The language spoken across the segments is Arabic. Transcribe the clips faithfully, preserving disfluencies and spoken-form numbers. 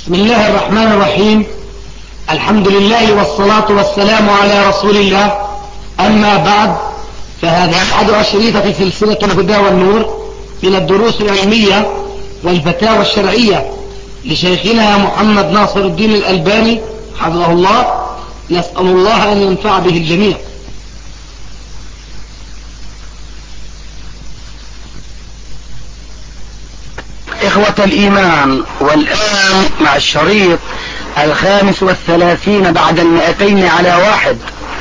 بسم الله الرحمن الرحيم. الحمد لله والصلاة والسلام على رسول الله. أما بعد، فهذا أحد أشرطة سلسلة الهدى والنور من الدروس العلمية والفتاوى الشرعية لشيخنا محمد ناصر الدين الألباني حفظه الله. نسأل الله أن ينفع به الجميع. إخوة الإيمان، والآن مع الشريط الخامس والثلاثين بعد المئتين على واحد.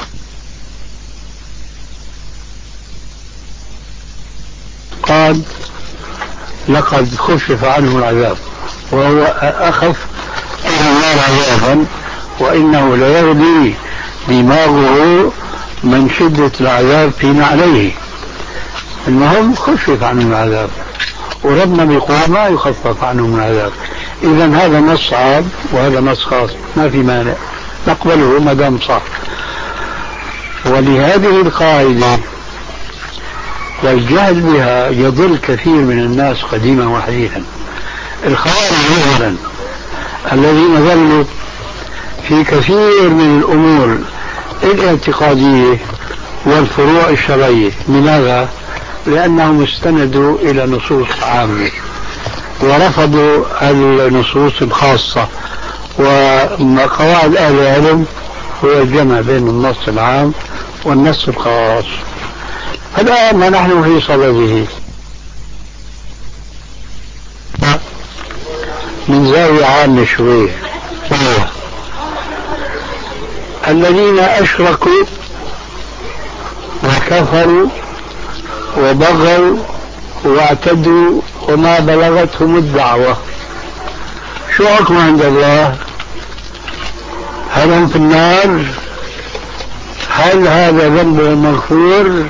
قال: لقد خفف عنه العذاب، وهو أخف من النار عذابا، وإنه ليغلي دماغه من شدة العذاب فيما عليه. المهم خفف عنه العذاب، وربنا بيقول ما يخفف عنه من العذاب. إذا هذا نص عام وهذا نص خاص، ما في مانع نقبله ما دام صح. ولهذه القاعدة والجهل بها يضل كثير من الناس قديما وحديثا. الخوارج مثلا الذين ظلوا في كثير من الأمور الاعتقادية والفروع الشرعية. لماذا؟ لأنهم استندوا إلى نصوص عامة ورفضوا النصوص الخاصة. وقواعد أهل العلم هو الجمع بين النص العام والنص الخاص. الآن ما نحن في صدده من زاوية عامة شوية. الذين أشركوا وكفروا وبغوا واعتدوا وما بلغتهم الدعوة، شو حكم عند الله؟ هل هم في النار؟ هل هذا ذنبهم مغفور؟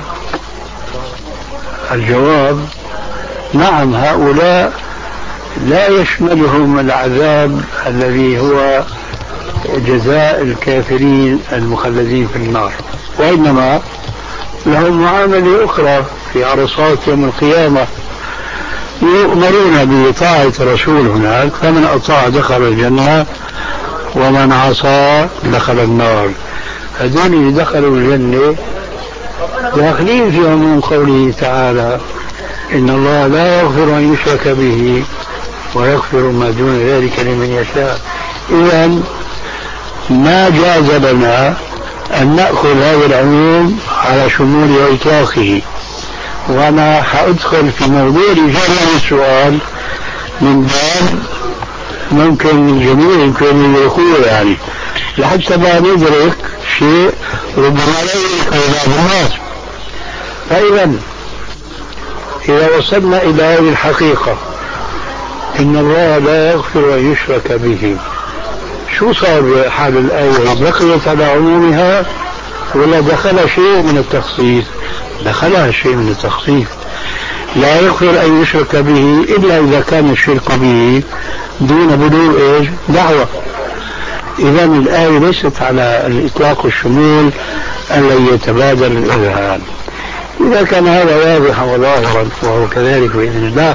الجواب نعم، هؤلاء لا يشملهم العذاب الذي هو جزاء الكافرين المخلدين في النار، وإنما لهم معاملة أخرى في عرصات يوم القيامة. يؤمرون بطاعة الرسول هناك، فمن أطاع دخل الجنة ومن عصى دخل النار. هذول اللي دخلوا الجنة داخلين في عموم قوله تعالى: إن الله لا يغفر أن يشرك به ويغفر ما دون ذلك لمن يشاء. إذن ما جاز لنا أن نأخذ هذا العموم على شمول وإطلاقه. وأنا حأدخل في موضوع إجابة السؤال من باب ممكن الجميع يمكن يقول، يعني لحتى ما ندرك شيء ربما لا يدرك بعض الناس. فإذا إذا وصلنا إلى هذه الحقيقة، إن الله لا يغفر أن يشرك به، شو صار حال الآية؟ بقيت على عمومها ولا دخل شيء من التخصيص؟ دخلها شيء من التخصيص. لا يغفر أن يشرك به إلا إذا كان الشرك به دون بلوغ إيش؟ دعوة. إذا الآية ليست على الإطلاق والشمول الذي يتبادل الإذهان. إذا كان هذا واضحا وظاهرا وهو كذلك بإذن الله،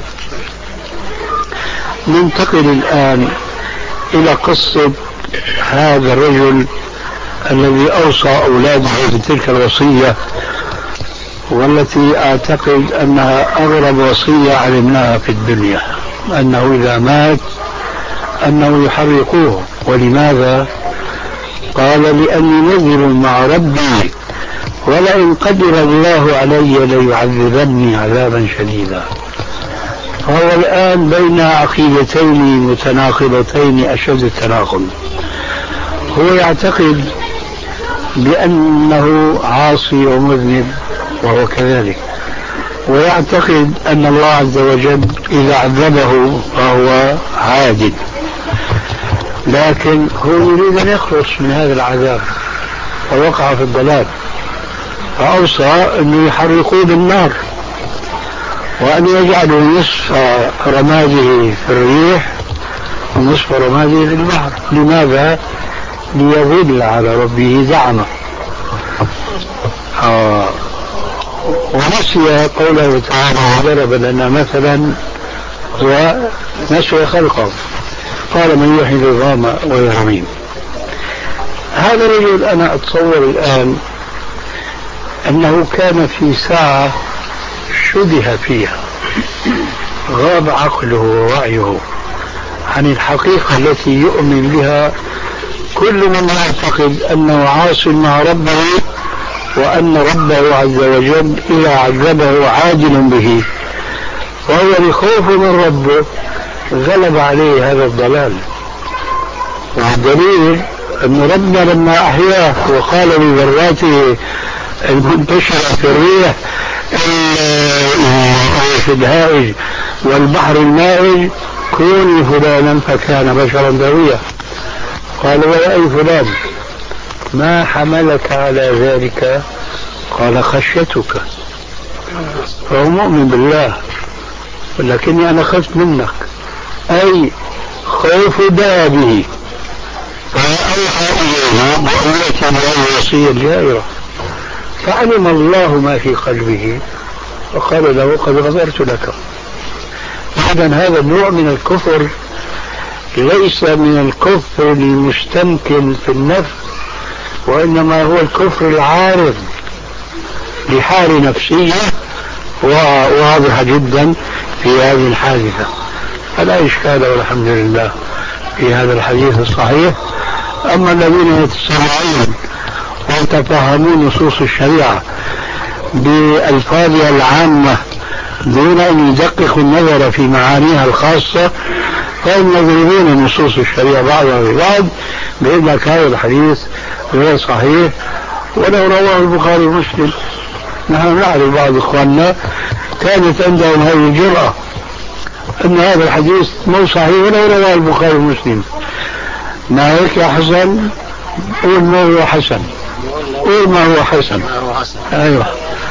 ننتقل الآن إلى قصة هذا الرجل الذي أوصى أولاده بتلك الوصية، والتي أعتقد أنها أغرب وصية علمناها في الدنيا، أنه إذا مات أنه يحرقوه. ولماذا؟ قال: لأني نذر مع ربي ولئن قدر الله علي ليعذبني عذابا شديدا. فهو الآن بين عقيدتين متناقضتين أشد التناقض. هو يعتقد بأنه عاصي ومذنب وهو كذلك، ويعتقد أن الله عز وجل إذا عذبه فهو عادل، لكن هو يريد أن يخلص من هذا العذاب ووقع في الضلال، فأوصى أن يحرقوه بالنار وأن يجعلوا نصف رماده في الريح ونصف رماده في البحر. لماذا؟ ليظل على ربه زعمه. آه. ونسي قوله تعالى: وضرب لنا مثلا ونسي خلقه. قال من يحيي العظام وهي رميم. هذا الرجل أنا أتصور الآن أنه كان في ساعة شبه فيها غاب عقله ووعيه عن الحقيقة التي يؤمن بها كل من يعتقد أنه عاص مع ربه، وأن ربه عز وجل إذا عذبه عادل به، وهو بخوف من ربه غلب عليه هذا الضلال. والدليل أن ربنا لما أحياه وقال لذراته المنتشرة في الريح في الهائج والبحر المائج كوني فلانا فكان بشرا ذريا. قال ويا أي فلان ما حملك على ذلك؟ قال خشيتك. فهو مؤمن بالله ولكني أنا خفت منك، أي خوف دابه. فأوحى إليه بقوة الوصية الجائرة، فعلم الله ما في قلبه وقال له قد غفرت لك. إذن هذا النوع من الكفر ليس من الكفر المستمكن في النفس، وإنما هو الكفر العارض لحال نفسية واضحة جدا في هذه الحادثة. فلا إشكال والحمد لله في هذا الحديث الصحيح. أما الذين يتسامعون ويتفهمون نصوص الشريعة بألفاظها العامة دون أن يدققوا النظر في معانيها الخاصة فهم يضربون نصوص الشريعة بعضها ببعض بأن لك هذا الحديث غير صحيح ولو رواه البخاري ومسلم. نحن نعرف بعض إخواننا كانت عندهم هذه الجرأة أن هذا الحديث مو صحيح ولو رواه البخاري ومسلم. ما هيك يا حسن؟ قول ما هو حسن، قول ما هو حسن. أيوه.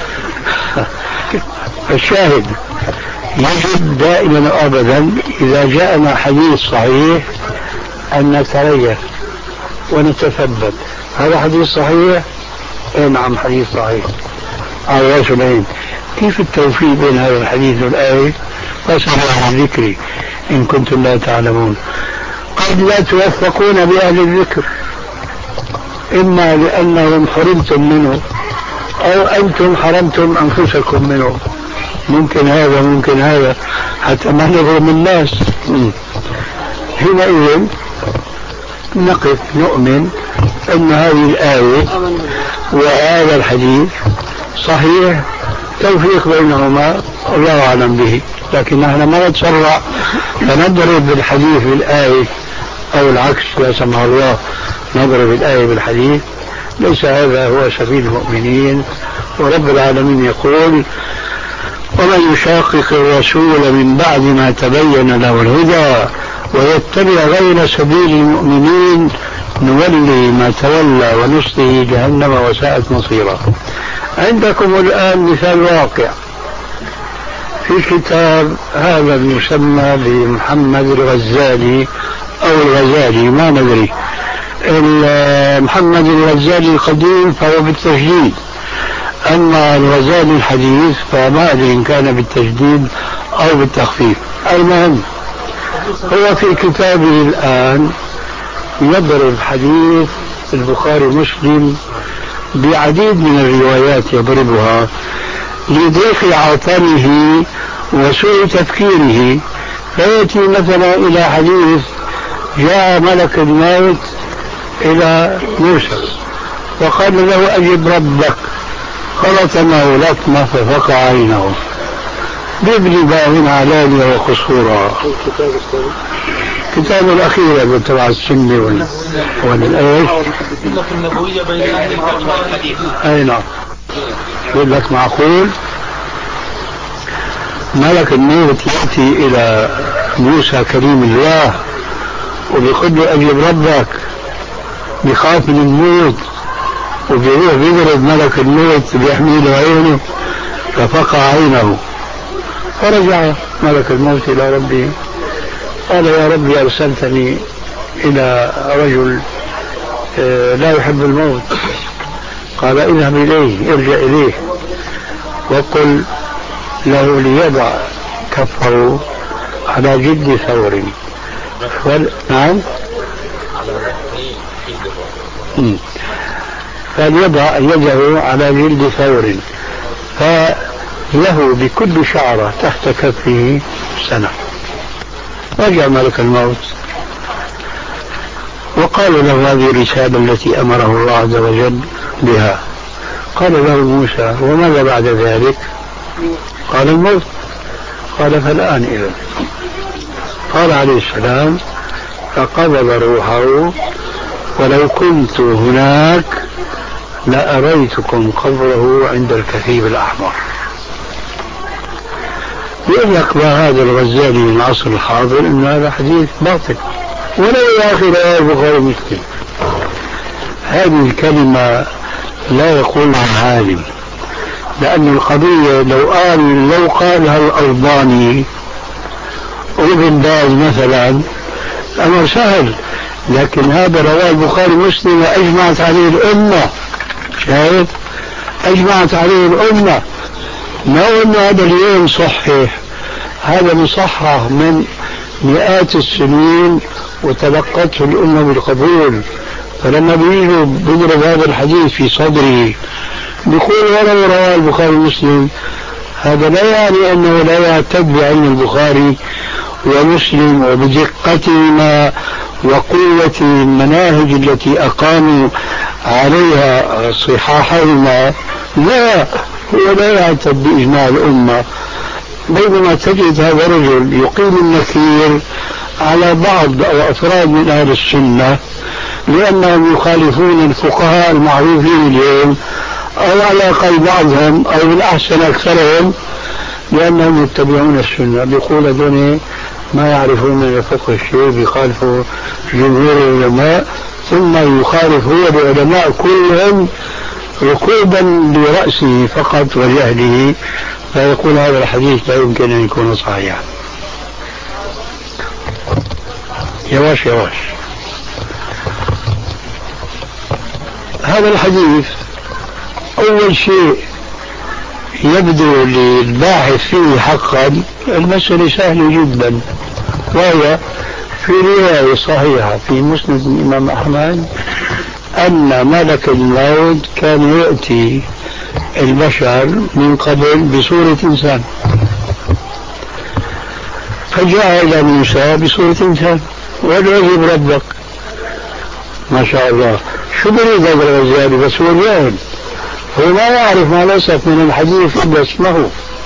الشاهد يجب دائما أبدا إذا جاءنا حديث صحيح أن نتريث ونتثبت. هذا حديث صحيح؟ إيه نعم حديث صحيح. على رأس العين. كيف التوفيق بين هذا الحديث والآية؟ فاسألوا عن ذكري إن كنتم لا تعلمون. قد لا توفقون بأهل الذكر، إما لأنهم حرمتم منه أو أنتم حرمتم أنفسكم منه، ممكن هذا ممكن هذا حتى ما نظلم الناس. حينئذ نقف نؤمن أن هذه الآية وهذا الحديث صحيح، توفيق بينهما الله أعلم به، لكن نحن ما نتسرع فنضرب بالحديث بالآية أو العكس لا سمح الله نضرب الآية بالحديث. ليس هذا هو سبيل المؤمنين. ورب العالمين يقول ومن يشاقق الرسول من بعد ما تبين له الهدى ويتبع غير سبيل المؤمنين نولي ما تولى ونصله جهنم وساءت مصيرا. عندكم الآن مثال واقع في كتاب هذا المسمى بمحمد الغزالي أو الغزالي ما ندري، محمد الغزالي القديم فهو بالتجديد، أما الغزالي الحديث فما أدري إن كان بالتجديد أو بالتخفيف. المهم هو في كتابه الآن يضرب حديث البخاري مسلم بعديد من الروايات يضربها لضيق عطنه وسوء تفكيره. فيأتي مثلا إلى حديث جاء ملك الموت إلى موسى وقال له أجب ربك خلطنه لطمة ففقع عينه بابن باهن علانية وقصورا. كتاب الأخير تبع السنة والآية النبوية بين الحديث. أي نعم. يقول لك معقول ملك الموت يأتي إلى موسى كريم الله وبيقول له أجب ربك، بيخاف من الموت وبيروح بيضرب ملك الموت بيحمي له عينه ففقع عينه. فرجع ملك الموت إلى ربه قال يا ربي أرسلتني إلى رجل لا يحب الموت. قال اذهب إليه ارجع إليه وقل له ليضع كفه على جلد ثور فل... نعم فليضع يده على جلد ثور فله بكل شعرة تحت كفه سنة. رجع ملك الموت وقال له هذه الرسالة التي أمره الله عز وجل بها. قال له موسى وماذا بعد ذلك؟ قال الموت. قال فالآن إذن. قال عليه السلام فقبض روحه ولو كنت هناك لأريتكم قبره عند الكثيب الأحمر. يقول لك هذا الغزالي من العصر الحاضر إن هذا حديث باطل ولا يا أخي لا البخاري مسلم. هذه الكلمة لا يقولها عالم، لأن القضية لو قال لو قالها الألباني وابن باز مثلا أمر سهل، لكن هذا رواه البخاري مسلم وأجمعت عليه الأمة. شايف؟ أجمعت عليه الأمة. ما أن هذا اليوم صحيح، هذا مصحح من مئات السنين وتلقته الأمة بالقبول. فلما بيجوا بيضرب هذا الحديث في صدره بيقول ولو رواه البخاري مسلم، هذا لا يعني أنه لا يعتد بعلم البخاري ومسلم وبدقتهما وقوة المناهج التي أقاموا عليها صحاحهما. لا، هو لا يعتد بإجماع الأمة. بينما تجد هذا الرجل يقيم النكير على بعض أو أفراد من أهل السنة لأنهم يخالفون الفقهاء المعروفين اليوم، أو على الأقل بعضهم أو بالأحسن أكثرهم لأنهم يتبعون السنة. بيقول هذول ما يعرفون من الفقه الشيء، بيخالفوا جمهور العلماء، ثم يخالف هو العلماء كلهم ركوبا لرأسه فقط وجهله، فيقول هذا الحديث لا يمكن أن يكون صحيحا. يواش يواش هذا الحديث أول شيء يبدو للباحث فيه حقا المسألة سهلة جدا، وهي في رواية صحيحة في مسند الإمام أحمد أن ملك الموت كان يأتي البشر من قبل بصورة إنسان، فجاء إلى موسى بصورة إنسان وادعه بربك. ما شاء الله، شو بريد هذا الغزالي؟ بس هو جاهل، هو لا يعرف ما لصق من الحديث إلا اسمه،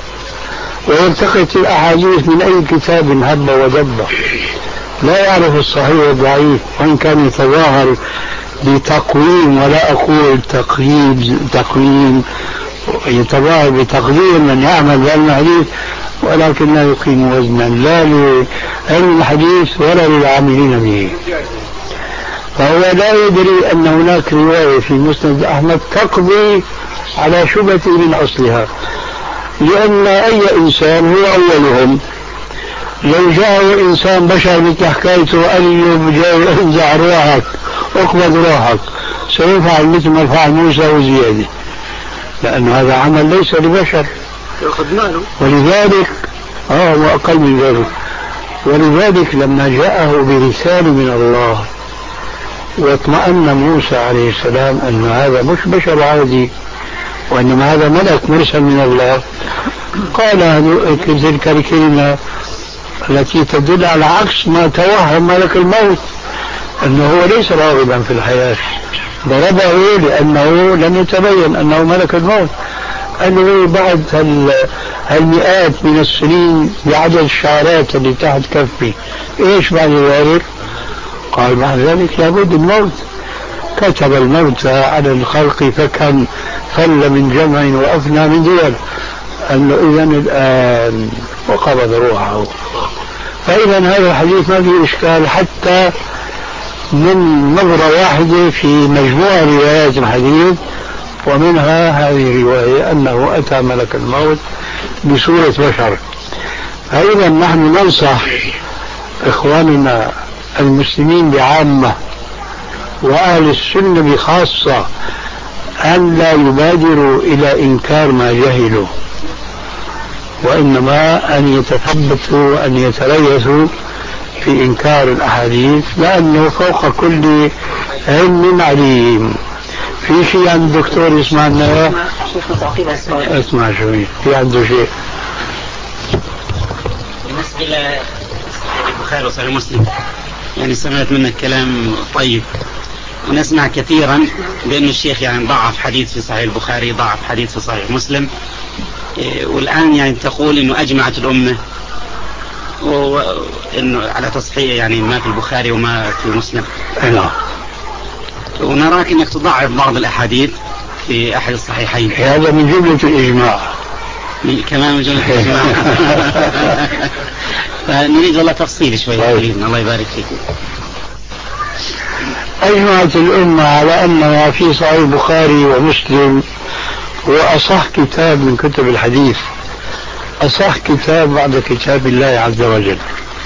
ويلتقط الأحاديث من أي كتاب هب ودب، لا يعرف الصحيح والضعيف، وإن كان يتظاهر بتقويم، ولا أقول تقييد تقويم، يتظاهر بتقدير من يعمل بعلم الحديث، ولكن لا يقيم وزنا لا لعلم الحديث ولا للعاملين به. فهو لا يدري أن هناك رواية في مسند أحمد تقضي على شبهة من أصلها، لأن أي إنسان هو أولهم. لو جاء إنسان بشر مثل حكايته أيوب جاء انزع روحك اقبض روحك، سيفعل مثل ما فعل موسى وزيادة، لأن هذا عمل ليس لبشر، ولذلك آه وأقل من ذلك. ولذلك لما جاءه برسالة من الله واطمأن موسى عليه السلام أن هذا مش بشر عادي وإنما هذا ملك مرسل من الله، قال تلك الكلمة التي تدل على عكس ما توهم ملك الموت، أنه هو ليس راغبا في الحياة، ضربه لأنه لم يتبين أنه ملك الموت، أنه بعد هالمئات من السنين بعدد الشعرات اللي تحت كفي إيش بعد ذلك؟ قال بعد ذلك لابد الموت. كتب الموت على الخلق فكم فل من جمع وأفنى من دول، أنه إذن الآن وقبض روحه. فإذا هذا الحديث ما فيه إشكال حتى من نظرة واحدة في مجموعة روايات الحديث، ومنها هذه الرواية أنه أتى ملك الموت بصورة بشر. فإذا نحن ننصح إخواننا المسلمين بعامة وأهل السنة بخاصة أن لا يبادروا إلى إنكار ما جهلوا، وإنما أن يتثبتوا أن يتريثوا في إنكار الأحاديث، لأنه فوق كل علم عليم. في شيء عند الدكتور يسمعنا؟ اسمع شوي، في عنده شيء بالنسبة لصحيح البخاري وصحيح مسلم. يعني سمعت منك كلام طيب، ونسمع كثيرا بأن الشيخ يعني ضعف حديث في صحيح البخاري، ضعف حديث في صحيح مسلم، والآن يعني تقول إنه أجمعت الأمة وإنه على تصحيح يعني ما في البخاري وما في مسلم. نعم. ونراك إنك تضعف بعض الأحاديث في أحد الصحيحين. هذا من جملة الإجماع. من كمان من جملة الإجماع. فنريد والله تفصيل شوي. الله يبارك فيك. أجمعت الأمة على أن ما في صحيح البخاري ومسلم هو أصح كتاب من كتب الحديث، أصح كتاب بعد كتاب الله عز وجل.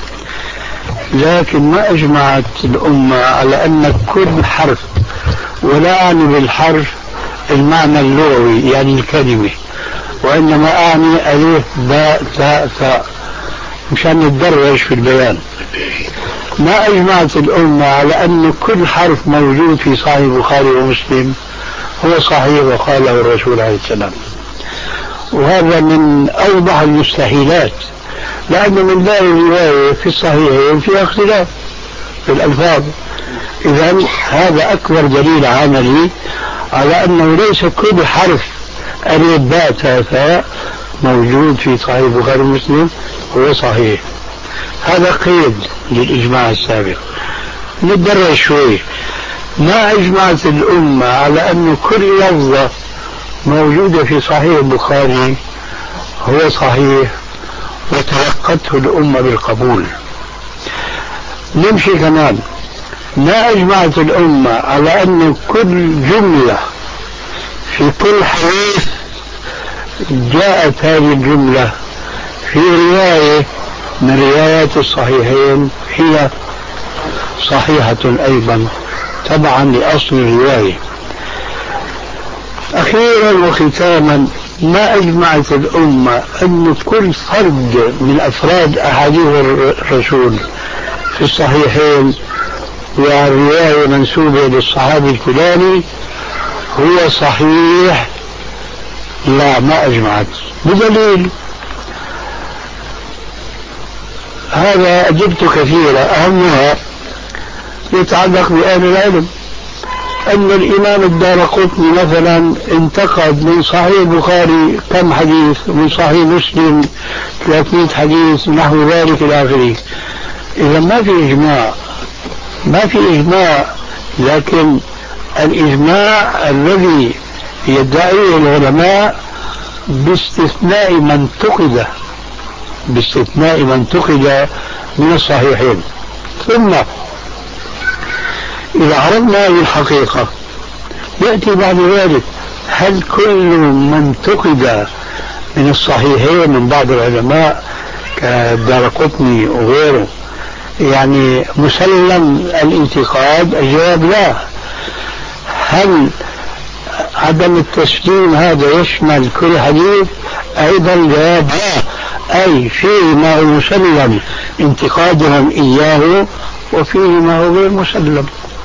لكن ما أجمعت الأمة على أن كل حرف، ولا أعني بالحرف المعنى اللغوي يعني الكلمة، وإنما أعني ألف باء تاء ثاء مشان نتدرج في البيان. ما أجمعت الأمة على أن كل حرف موجود في صحيح البخاري ومسلم هو صحيح وقاله الرسول عليه السلام، وهذا من أوضح المستحيلات، لأنه من لا الرواية في الصحيحين فيها اختلاف في الألفاظ. إذن هذا أكبر دليل عملي على أنه ليس كل حرف ألف باء تاء ثاء موجود في صحيح البخاري ومسلم هو صحيح. هذا قيد للإجماع السابق. نتدرج شوي. ما أجمعت الأمة على أن كل لفظة موجودة في صحيح البخاري هو صحيح وتلقته الأمة بالقبول. نمشي كمان. ما أجمعت الأمة على أن كل جملة في كل حديث جاءت هذه الجملة في رواية من روايات الصحيحين هي صحيحة أيضا تبعا لأصل الرواية. أخيرا وختاما، ما أجمعت الأمة أن كل فرد من أفراد أحاديث الرسول في الصحيحين والرواية منسوبة للصحابي الفلاني هو صحيح. لا، ما أجمعت. بدليل هذا أجبت كثيرة، أهمها يتعلق بأهل العلم. أن الإمام الدارقطني مثلا انتقد من صحيح البخاري كم حديث، ومن صحيح مسلم ثلاثمائة حديث نحو ذلك إلى آخره. إذا ما في إجماع، ما في إجماع، لكن الإجماع الذي يدعيه العلماء باستثناء من انتقد باستثناء من انتقد من الصحيحين. ثم إذا عرفنا هذه الحقيقة يأتي بعد ذلك هل كل من انتقد من الصحيحين من بعض العلماء كالدارقطني وغيره يعني مسلم الانتقاد؟ الجواب لا. هل عدم التسليم هذا يشمل كل حديث؟ أيضا الجواب لا. أي فيه ما هو مسلم انتقادهم إياه وفيه ما هو غير مسلم.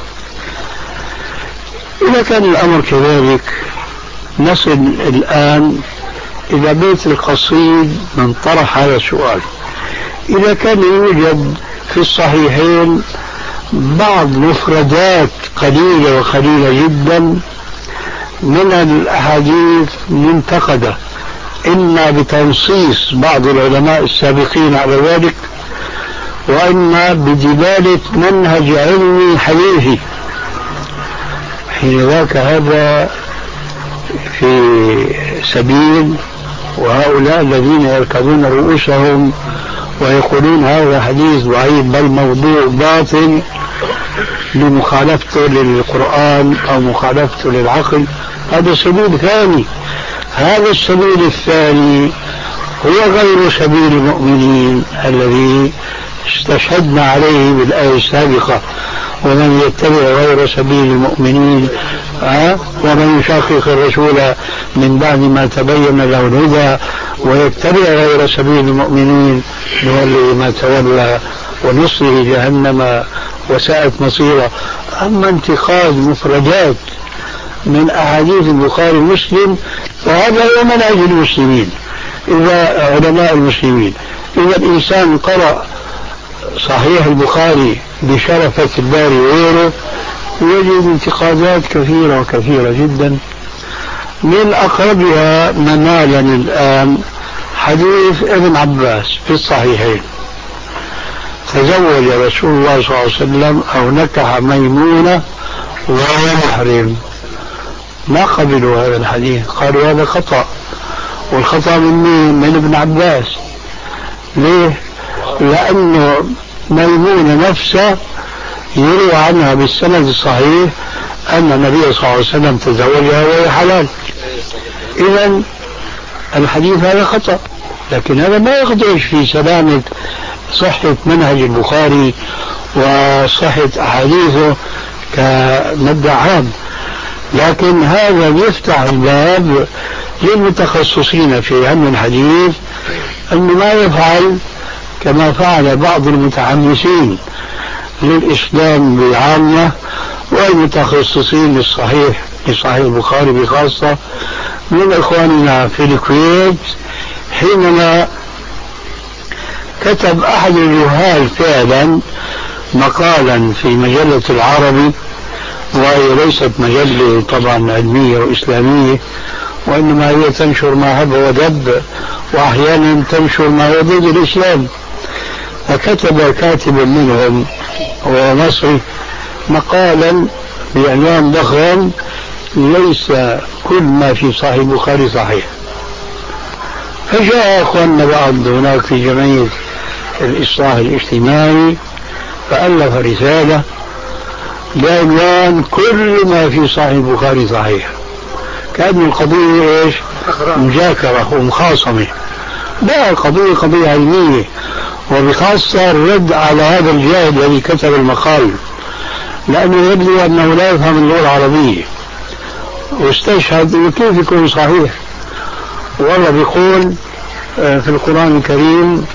إذا كان الأمر كذلك نصل الآن إلى بيت القصيد من طرح هذا السؤال. إذا كان يوجد في الصحيحين بعض مفردات قليلة وقليلة جدا من الأحاديث منتقدة، إما بتنصيص بعض العلماء السابقين على ذلك، وإما بدلالة منهج علمي حديثي، حين ذاك هذا في سبيل. وهؤلاء الذين يركبون رؤوسهم ويقولون هذا حديث ضعيف بل موضوع باطل لمخالفته للقرآن أو مخالفته للعقل، هذا سبيل ثاني. هذا السبيل الثاني هو غير سبيل المؤمنين الذي استشهدنا عليه بالآية السابقة: ومن يتبع غير سبيل المؤمنين أه؟ ومن يشاقق الرسول من بعد ما تبين له الهدى ويتبع غير سبيل المؤمنين نوله ما تولى ونصره جهنم وساءت مصيره. أما انتقاد مفردات من أحاديث البخاري ومسلم فهذا هو منهج المسلمين، إذا علماء المسلمين. إذا الإنسان قرأ صحيح البخاري بشرفة الباري وغيره يجد انتقادات كثيرة وكثيرة جدا. من أقربها منالا الآن حديث ابن عباس في الصحيحين: تزوج رسول الله صلى الله عليه وسلم أو نكح ميمونة وهو محرم. ما قبلوا هذا الحديث، قالوا هذا خطأ. والخطأ من مين؟ من ابن عباس. ليه؟ لأنه ميمونة نفسها يروى عنها بالسند الصحيح أن النبي صلى الله عليه وسلم تزوجها وهي حلال. إذن الحديث هذا خطأ، لكن هذا ما يخدش في سلامة صحة منهج البخاري وصحة أحاديثه كمبدأ عام. لكن هذا يفتح الباب للمتخصصين في علم الحديث أنه ما يفعل كما فعل بعض المتحمسين للإسلام بعامة والمتخصصين للصحيح لصحيح البخاري بخاصة من إخواننا في الكويت، حينما كتب أحد الجهال فعلا مقالا في مجلة العربي، وهي ليست مجلة طبعا علمية وإسلامية، وإنما هي تنشر ما هب ودب، وأحيانا تنشر ما هو ضد الإسلام. فكتب كاتب منهم وهو مصري مقالا بعنوان ضخم: ليس كل ما في صحيح البخاري صحيح. فجاء أخواننا بعض هناك في جمعية الإصلاح الاجتماعي فألف رسالة بعنوان كل ما في صحيح البخاري صحيح، كأن القضية إيش؟ مجاكرة ومخاصمة. لا، القضية قضية علمية، وبخاصة الرد على هذا الجاهل الذي كتب المقال، لأنه يبدو أنه لا يفهم اللغة العربية، واستشهد إنه كيف يكون صحيح. والله بيقول في القرآن الكريم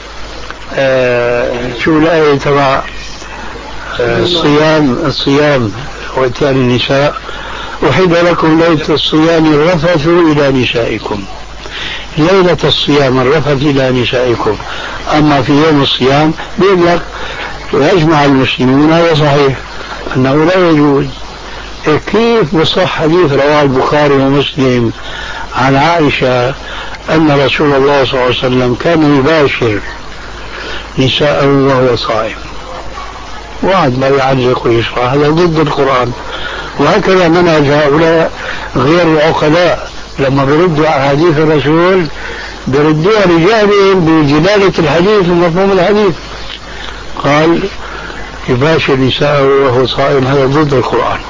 شو الآية تبع الصيام الصيام وإتيان النساء: أحل لكم ليلة الصيام الرفث إلى نسائكم. ليلة الصيام الرفث إلى نسائكم، أما في يوم الصيام بيقول لك ويجمع المسلمون. هذا صحيح أنه لا يجوز. كيف بصح حديث رواه البخاري ومسلم عن عائشة أن رسول الله صلى الله عليه وسلم كان يباشر نساءه وهو صائم، وعد لا يعلق ويشرح؟ هذا ضد القرآن. وهكذا منهج هؤلاء غير العقلاء لما بردوا أحاديث الرسول بردوها لجهلهم بجلالة الحديث ومفهوم الحديث. قال يباشر نساءه وهو صائم، هذا ضد القرآن.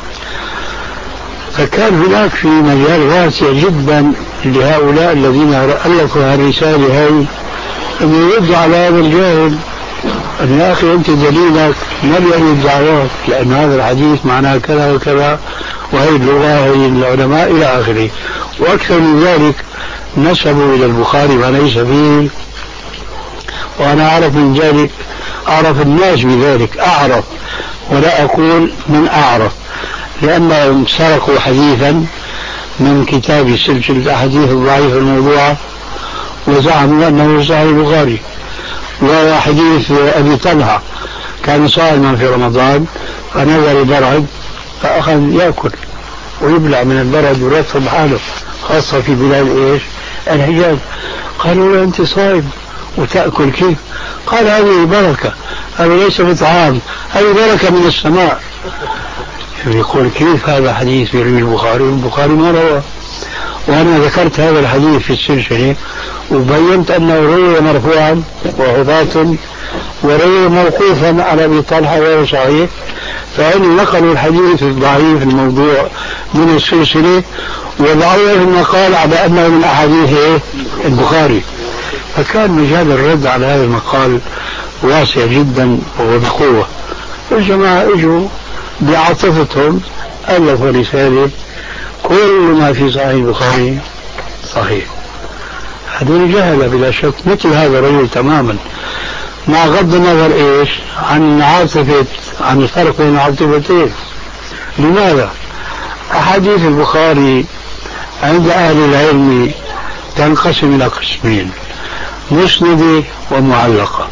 فكان هناك في مجال واسع جدا لهؤلاء الذين ألفوا هذه الرسالة هاي أن يردوا على هذا الجاهل أن يا أخي أنت دليلك مليان الدعوات، لأن هذا الحديث معناه كذا وكذا، وهي اللغة هي العلماء إلى آخره. وأكثر من ذلك نسبوا إلى البخاري ما ليس فيه، وأنا أعرف من ذلك، أعرف الناس بذلك، أعرف ولا أقول من أعرف، لأنهم سرقوا حديثا من كتاب سلسلة الأحاديث الضعيفة الموضوعة وزعموا أنه صحيح البخاري، وهو حديث أبي طلحة كان صائما في رمضان فنزل برد فأخذ يأكل ويبلع من البرد ويرطب حاله، خاصة في بلاد إيش؟ الحجاز. قالوا له أنت صائم وتأكل كيف؟ قال هذه بركة، هذا ليس بطعام، هذه بركة من السماء. يقول كيف هذا حديث في البخاري؟ البخاري ما رواه. وأنا ذكرت هذا الحديث في السلسلة وبينت أنه روي مرفوعا وهبات وروي موقوفا على أبي طلحة وهو صحيح، فهم نقلوا الحديث الضعيف الموضوع من السلسلة وضعوه في المقال على أنه من أحاديث البخاري. فكان مجال الرد على هذا المقال واسع جدا وبقوة. الجماعة اجوا بعاطفتهم ألفوا رسالة كل ما في صحيح البخاري صحيح. هذول جهلة بلا شك، مثل هذا الرجل تماما. مع غض النظر إيش عن عاطفة، عن الفرق بين العاطفتين. لماذا؟ أحاديث البخاري عند أهل العلم تنقسم إلى قسمين: مسندة ومعلقة.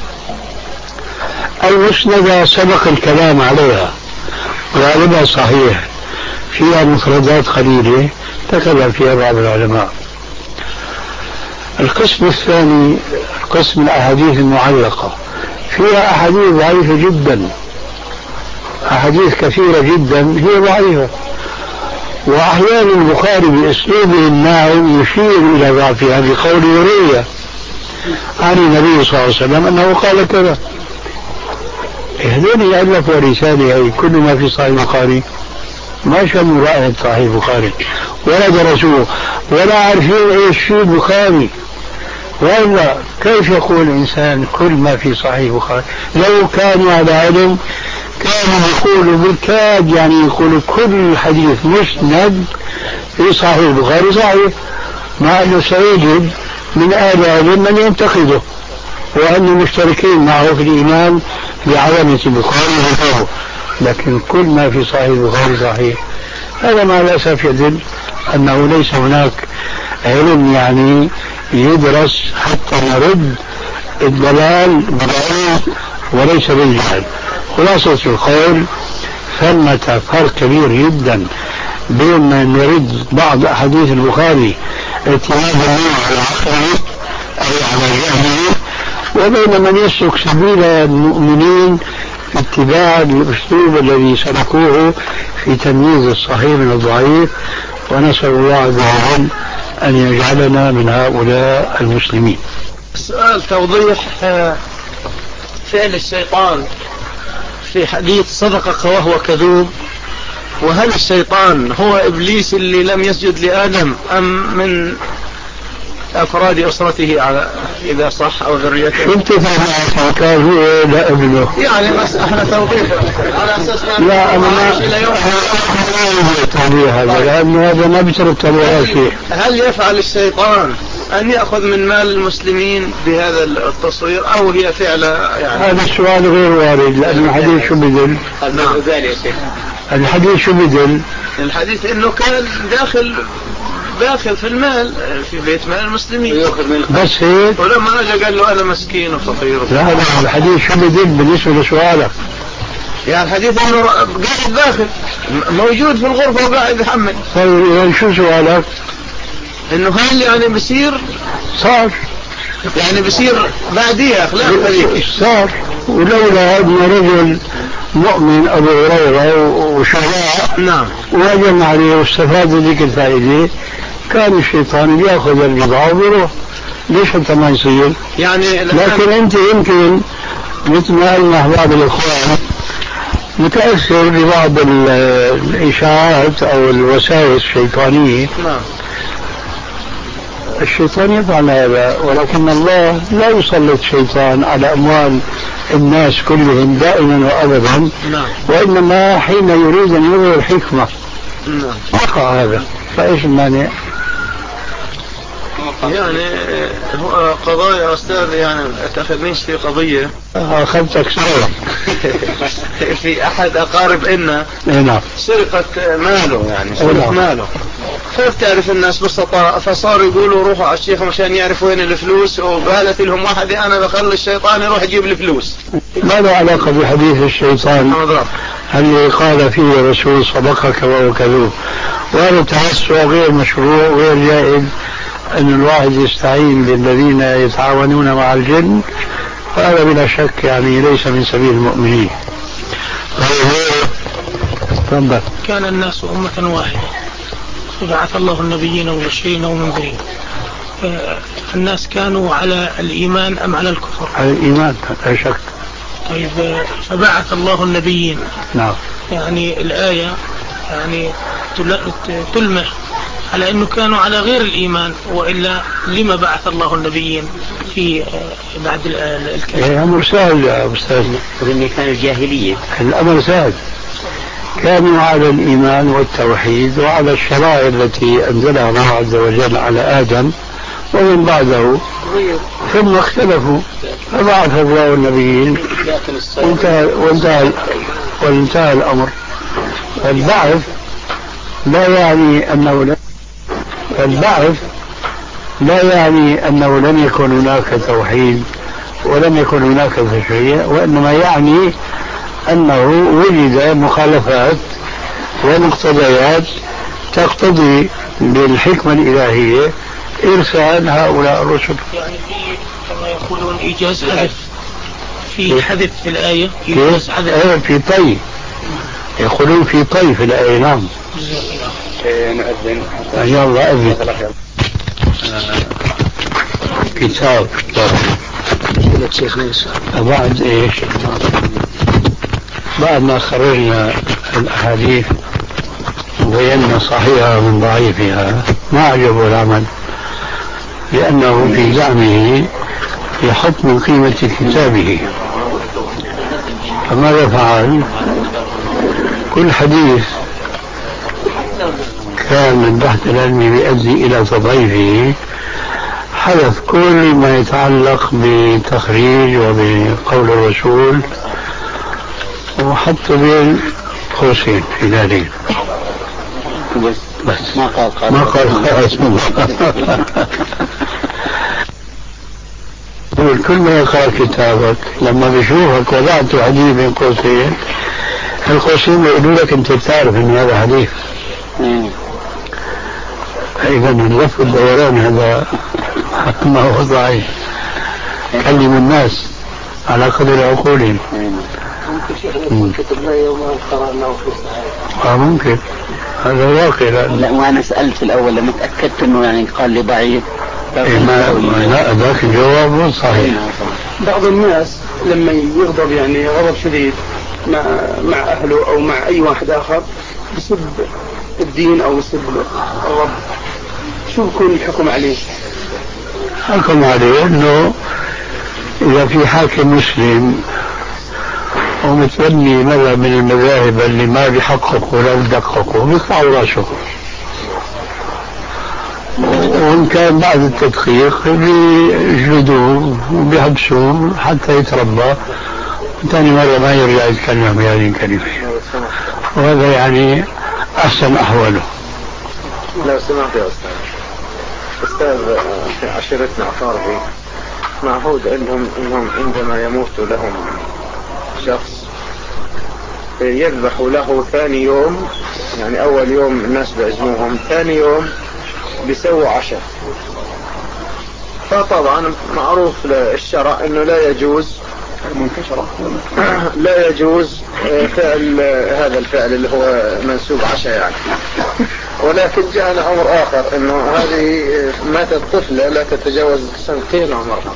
المسندة سبق الكلام عليها، غالبا صحيح، فيها مفردات قليلة تكلم فيها بعض العلماء. القسم الثاني قسم الأحاديث المعلقة، فيها أحاديث ضعيفة جدا، أحاديث كثيرة جدا هي ضعيفة، وأحيانا البخاري بأسلوبه الناعم يشير إلى ضعفها بقوله روي عن النبي صلى الله عليه وسلم أنه قال كذا. هذول يألفوا رسالة كل ما في صحيح البخاري ما شموا رائحة صحيح البخاري ولا درسوه ولا عارفين ايش في البخاري، وإلا كيف يقول الإنسان كل ما في صحيح البخاري؟ لو كانوا على علم كانوا يقولوا بالكاد، يعني يقولوا كل حديث مسند في صحيح البخاري صحيح، مع أنه سيجد من أهل العلم من ينتقده وأنهم مشتركين معه في الإيمان بعظمة البخاري وغيره، لكن كل ما في صحيح البخاري صحيح. هذا مع الأسف يدل أنه ليس هناك علم يعني يدرس حتى نرد الضلال بالعلم وليس بالجهل. خلاصة القول، ثمة فرق كبير جدا بين من يرد بعض أحاديث البخاري اعتمادا على عقله أو على جهله، وبين من يسلك سبيل المؤمنين في اتباع الأسلوب الذي سلكوه في تمييز الصحيح من الضعيف. ونسأل الله عز وجل أن يجعلنا من هؤلاء المسلمين. سؤال توضيح فعل الشيطان في حديث صدقك وهو كذوب، وهل الشيطان هو إبليس اللي لم يسجد لآدم أم من أفراد أسرته على إذا صح أو ذريته؟ شفت فهمت كان هو لا ابنه يعني بس احنا توضيح على أساس لا أنا ما توضيح هذا، لأنه هذا ما بيترك ولا شيء. هل يفعل الشيطان أن يأخذ من مال المسلمين بهذا التصوير أو هي فعلة يعني؟ هذا السؤال غير وارد، لأن الحديث شو بدل؟ الحديث شو بدل؟ الحديث إنه كان داخل داخل في المال في بيت مال المسلمين بس هيك، ولما اجى قال له انا مسكين وفقير. لا لا الحديث شو بدل بالنسبه لسؤالك؟ يعني الحديث انه قاعد داخل موجود في الغرفه وقاعد يحمل. طيب يعني شو سؤالك؟ انه هل يعني بصير صار يعني بصير بعديها خلاف هذيك صار، ولولا ان رجل مؤمن ابو هريره وشجاع نعم وهجم عليه واستفاد ذيك الفائده، كان الشيطان ياخذ البضاعه ويروح. ليش انت ما يصير؟ يعني لكن انت يمكن مثل ما قلنا بعض الاخوان متاثر ببعض الاشاعات او الوساوس الشيطانيه. نعم الشيطان يفعل هذا، ولكن الله لا يسلط شيطان على أموال الناس كلهم دائما وأبدا. نعم. وإنما حين يريد أن يظهر حكمة نعم. وقع هذا، فإيش المانع؟ يعني هو قضايا أستاذ، يعني تأخذنيش في قضية أخذتك سرقة في أحد أقارب إنا نعم سرقة ماله، يعني سرق ماله، فبتعرف الناس بسطاء فصاروا يقولوا روحوا على الشيخ مشان يعرفوا وين الفلوس، وقالت لهم واحدة أنا بخلي الشيطان يروح يجيب الفلوس. ما له علاقة بحديث الشيطان اللي قال فيه الرسول صدقك وهو كذوب، وهذا التوسع غير مشروع وغير جائز أن الواحد يستعين بالذين يتعاونون مع الجن، هذا بلا شك يعني ليس من سبيل المؤمنين. كان الناس أمة واحدة فبعث الله النبيين ومبشرين ومنذرين، الناس كانوا على الإيمان أم على الكفر؟ على الإيمان لا شك. طيب فبعث الله النبيين. نعم. يعني الآية يعني تلمح على أنه كانوا على غير الإيمان، وإلا لما بعث الله النبيين في بعد الكلام؟ الأمر سهل يا أستاذ، لأن كانوا الجاهلية. الأمر سهل، كانوا على الإيمان والتوحيد وعلى الشرائع التي أنزلها الله عز وجل على آدم ومن بعده ثم اختلفوا فبعث الله النبيين وانتهى, وانتهى, وانتهى الأمر. فالبعث لا يعني أنه لا فالبعث لا يعني أنه لم يكن هناك توحيد ولم يكن هناك تشريع، وإنما يعني أنه وجد مخالفات ومقتضيات تقتضي بالحكمة الإلهية إرسال هؤلاء الرسل. يعني في كما يقولون إيجاز حذف، في حذف في الآية، إيجاز حذف في طي، يقولون في طي في الآية. نعم. نؤذن يلا أذن. كتاب بعد إيش؟ بعد ما خرجنا الأحاديث وبينا صحيحها من ضعيفها ما عجبه العمل، لأنه في زعمه يحط من قيمة كتابه. فماذا فعل؟ كل حديث كان من بحث العلم يؤدي إلى تضعيفه حدث كل ما يتعلق بتخريج وبقول الرسول وحط بين قوسين في ذلك. بس, بس ما قال قال ما قال قال كل ما يقرأ كتابك لما بيشوفك وضعت حديث بين قوسين، القوسين يقولوا لك انت تعرف ان هذا حديث. فإذا اللف الدوران هذا ما هو ضعيف. كلم الناس على قدر عقولهم. ممكن كتب لنا يوم قرأناه في الصحيح. اه ممكن، هذا واقع. لا وانا سألت في الأول لما تأكدت انه يعني قال لي ضعيف. إيه ما لا ذاك الجواب مو صحيح. بعض الناس لما يغضب يعني غضب شديد مع مع أهله أو مع أي واحد آخر بسب الدين أو بسب الرب، شو بكون الحكم عليه؟ حكم عليه انه اذا في حاكم مسلم ومتبني مذهب من المذاهب اللي ما بيحققوا ولا بدققوا بيقطعوا راسه، وإن كان بعد التدقيق بيجلدوه وبيحبسوه حتى يتربى ثاني مرة ما يرجع يتكلم بهذه الكلمة، وهذا يعني أحسن أحواله. لو سمحت يا أستاذ، أستاذ في عشيرتنا أقاربي معهود عندهم إنهم عندما يموت لهم شخص يذبحوا له ثاني يوم، يعني أول يوم الناس بيعزموهم، ثاني يوم بيسووا عشاء. فطبعا معروف للشرع إنه لا يجوز لا يجوز فعل هذا الفعل اللي هو منسوب عشاء يعني. ولكن جاءنا أمر آخر إنه هذه ماتت طفلة لا تتجاوز سنتين عمرها،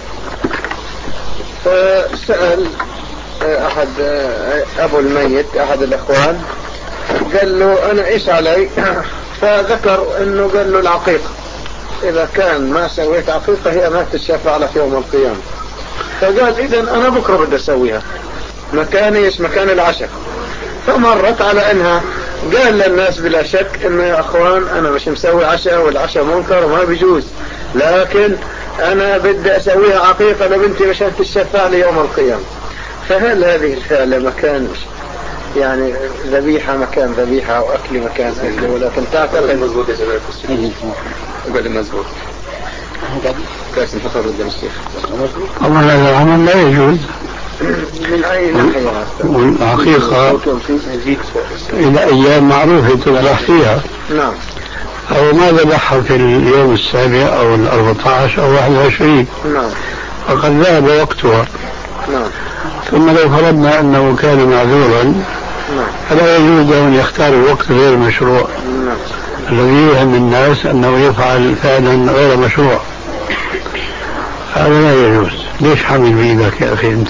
فسأل أحد أبو الميت أحد الأخوان قال له أنا إيش علي؟ فذكر إنه قال له العقيقة، إذا كان ما سويت عقيقة هي ما تشفع لك يوم القيامة. فقال إذن أنا بكرة بدي أسويها مكاني إيش مكان العشاء. فمرت على أنها قال للناس بلا شك إنه يا أخوان أنا مش مسوي عشاء والعشاء منكر وما بيجوز، لكن أنا بدي أسويها عقيقة لبنتي مشان تشفع لي يوم القيامة. فهل هذه الفعلة مكان يعني ذبيحة مكان ذبيحة وأكل مكان أكل؟ ولكن تعتقد مزبوط يا سيدي الكسي قال مزبوط كاس نحطه قدام الشيخ. والله هذا العمل لا يجوز من أي ناحية؟ والحقيقة إلى أيام معروفة تذبح فيها. نعم. أو ما ذبحها في اليوم السابع أو الأربعة عشر أو واحد وعشرين. نعم. فقد ذهب وقتها. نعم. ثم لو فرضنا أنه كان معذورا نعم. فلا يجوز أن يختار الوقت غير مشروع. نعم. الذي يوهم الناس أنه يفعل فعلا غير مشروع، هذا لا يجوز. ليش حامل بإيدك يا أخي أنت؟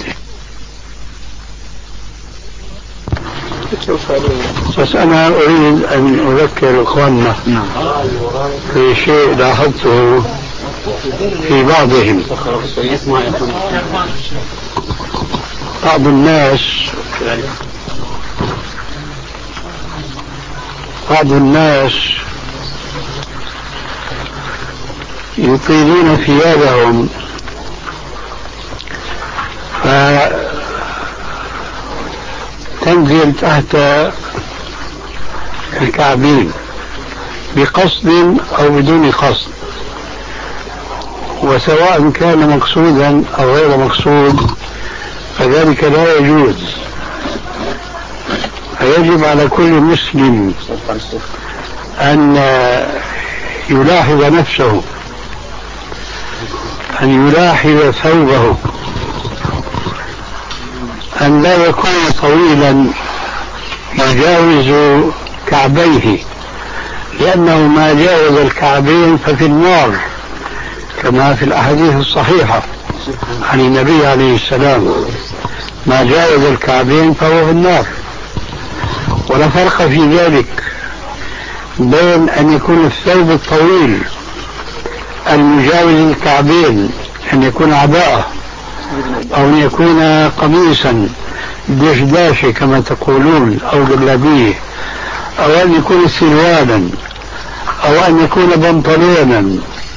بس أنا أريد أن أذكر إخواننا في شيء لاحظته في بعضهم. بعض الناس بعض الناس يطيلون ثيابهم ينزل تحت الكعبين بقصد أو بدون قصد، وسواء كان مقصودا أو غير مقصود فذلك لا يجوز. فيجب على كل مسلم أن يلاحظ نفسه، أن يلاحظ ثوبه، أن لا يكون طويلا يجاوز كعبيه، لأنه ما جاوز الكعبين ففي النار، كما في الأحاديث الصحيحة عن النبي عليه السلام: ما جاوز الكعبين فهو في النار. ولا فرق في ذلك بين أن يكون الثوب الطويل المجاوز الكعبين، أن يكون عباءة، أو أن يكون قميصا دشداشة كما تقولون، أو جلابية، أو أن يكون سروالا، أو أن يكون بنطلونا.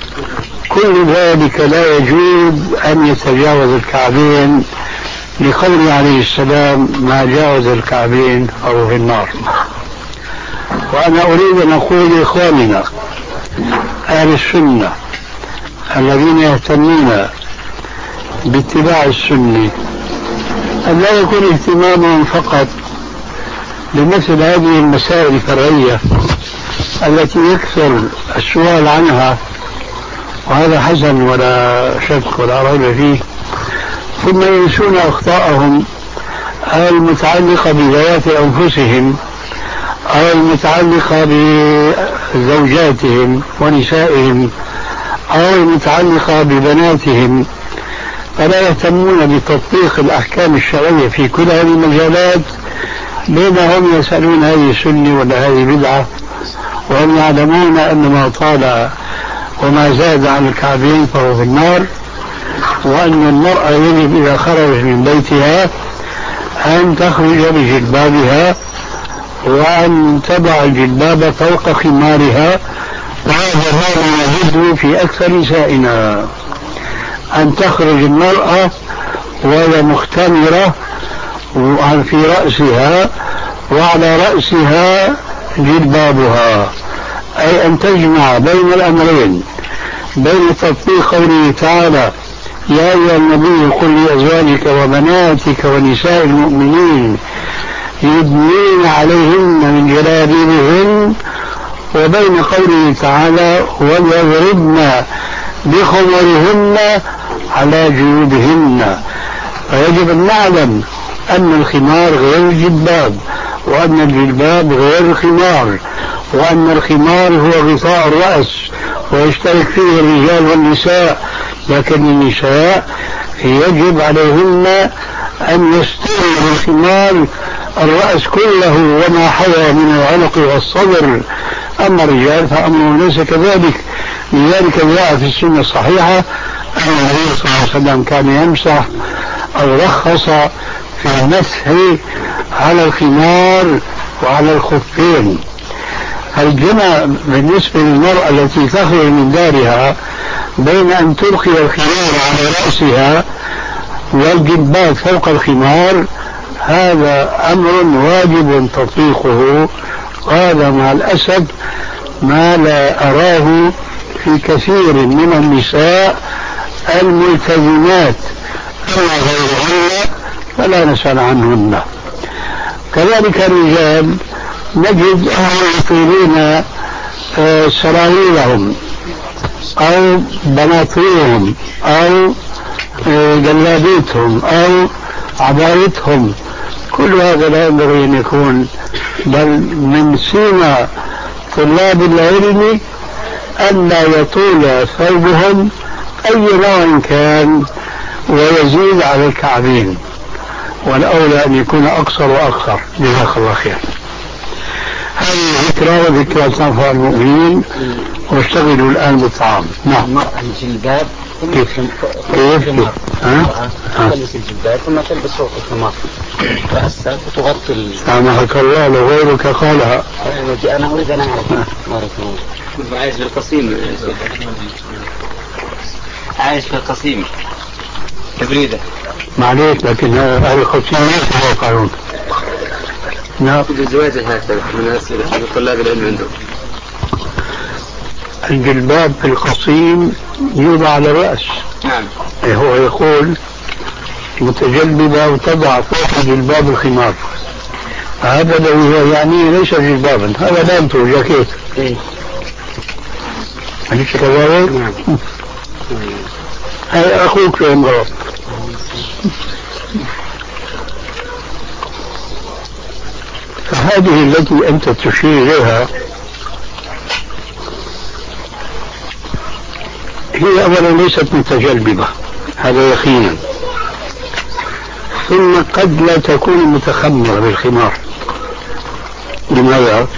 كل ذلك لا يجوز أن يتجاوز الكعبين، لقوله عليه السلام: ما جاوز الكعبين فهو في النار. وأنا أريد أن أقول لإخواننا أهل السنة الذين يهتمون باتباع السنة أن لا يكون اهتمامهم فقط بمثل هذه المسائل الفرعية التي يكثر السؤال عنها، وهذا حسن ولا شك ولا ريب فيه، ثم ينسون أخطاءهم المتعلقة بذوات أنفسهم أو المتعلقة بزوجاتهم ونسائهم أو المتعلقة ببناتهم، فلا يهتمون بتطبيق الأحكام الشرعية في كل هذه المجالات، بينهم يسألون هذه سنة ولا هذه بدعة، وهم يعلمون أن ما طال وما زاد عن الكعبين فهو في النار، وأن المرأة يجب إذا خرجت من بيتها أن تخرج بجلبابها، وأن تضع الجلباب فوق خمارها، وهذا ما نجده في أكثر نسائنا، أن تخرج المرأة وهي مختمرة في رأسها وعلى رأسها جلبابها، أي أن تجمع بين الأمرين، بين تطبيق قوله تعالى: يا أيها النبي قل لأزواجك وبناتك ونساء المؤمنين يدنين عليهن من جلابيبهن، وبين قوله تعالى: وليضربن بخمرهن على جيوبهن. فيجب أن نعلم أن الخمار غير الجلباب، وأن الجلباب غير الخمار، وأن الخمار هو غطاء الرأس ويشترك فيه الرجال والنساء، لكن النساء يجب عليهن أن يسترن بالخمار الرأس كله وما حوى من العنق والصدر. أما الرجال فأمره ليس كذلك. لذلك جاء في السنة الصحيحة أن النبي صلى الله عليه وسلم كان يمسح أو رخص في المسح على الخمار وعلى الخفين. الجمع بالنسبة للمرأة التي تخرج من دارها بين أن تلقي الخمار على رأسها والجلباب فوق الخمار، هذا أمر واجب تطبيقه، وهذا مع الأسف ما لا أراه في كثير من النساء الملتزمات، أما غيرهن فلا نسأل عنهن. كذلك الرجال نجد أنهم يطيلون سراويلهم أو بناطيلهم أو جلابيتهم أو عبايتهم، كل هذا لا ينبغي أن يكون، بل من سيما طلاب العلم أن لا يطول ثوبهم أي نوع كان ويزيد على الكعبين، والأولى أن يكون أقصر وأقصر. جزاك الله خير. هذه ذكرى وذكرى تنفع المؤمنين، واشتغلوا الآن بالطعام. نعم. المرأة الجلباب ثم الخمار، تلبس الجلباب ثم تلبس فوق الخمار رأسها وتغطي ال... سامحك الله لو غيرك قالها. أنا أريد أن أعرف. بارك الله. كنت عايش في القصيم، عايش في القصيم تبريدة معليش، لكن أهل القصيم ما يتوقعون. نعم. الزواج هكذا من الأسئلة طلاب العلم عندهم. الجلباب القصيم يوضع على الرأس. نعم. هو يقول متجلبة وتضع فوق الجلباب الخمار، هذا الذي يعني ليس جلبابا، هذا لانتو جاكيت. إيه. أليس كذلك؟ نعم. هاي أخوك يا امرأة. فهذه التي أنت تشير إليها هي أولا ليست متجلببة، هذا يقينا، ثم قد لا تكون متخمرة بالخمار. لماذا؟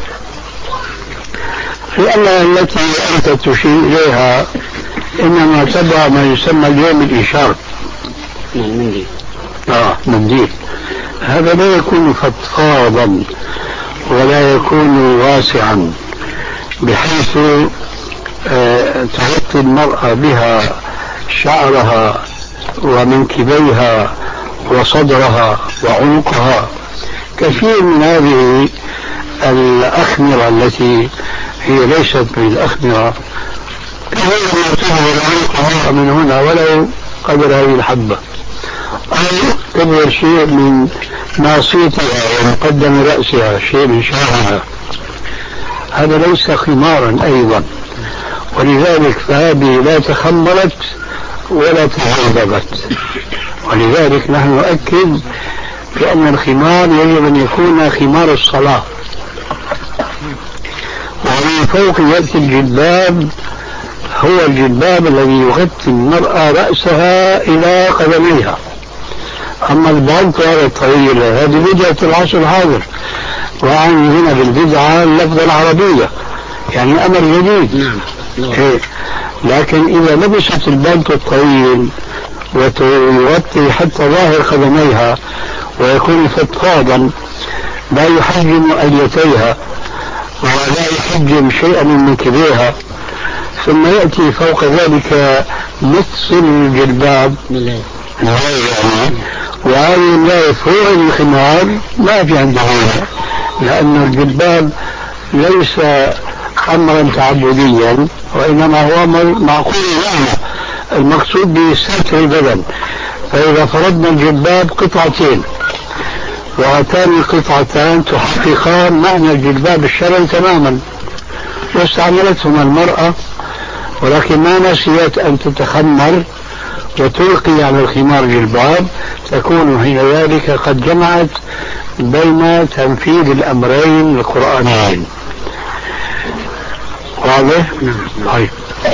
لأن التي أنت تشير إليها إنما تضع ما يسمى اليوم الإشارة. منديل. آه منديل. هذا لا يكون فضفاضا ولا يكون واسعا بحيث آه تغطي المرأة بها شعرها ومنكبيها وصدرها وعنقها. كثير من هذه الأخمرة التي هي ليست بالأخمرة غير ما تظهر عنقها من هنا ولو قدر هذه الحبة، أو تظهر شيء من ناصيتها ومقدم رأسها، شيء من شعرها، هذا ليس خمارا أيضا. ولذلك فهذه لا تخمرت ولا تجلببت. ولذلك نحن نؤكد بأن الخمار يجب أن يكون خمار الصلاة، ومن فوق يأتي الجلباب، هو الجلباب الذي يغطي المرأة رأسها إلى قدميها. أما البنطة الطويلة هذه بدعة العصر الحاضر، وأعني هنا بالبدعة اللفظة العربية، يعني أمر جديد. نعم. إيه. لكن إذا لبست البنط الطويل وتغطي حتى ظاهر قدميها ويكون فضفاضا لا يحجم أليتيها ولا يحجم شيئا من منكبيها، ثم يأتي فوق ذلك نص الجلباب يعني، وهذه الولاية فوق الخمار ما في عندها، لأن الجلباب ليس أمرا تعبديا وإنما هو أمر معقول المعنى، المقصود بستر البدن. فإذا فرضنا الجلباب قطعتين وهاتان القطعتان تحققان معنى الجلباب الشرعي تماما، واستعملتهما المرأة ولكن ما نسيت أن تتخمر وتلقي على الخمار جلباب، تكون حين ذلك قد جمعت بين تنفيذ الأمرين القرآنيين. واضح؟ طيب.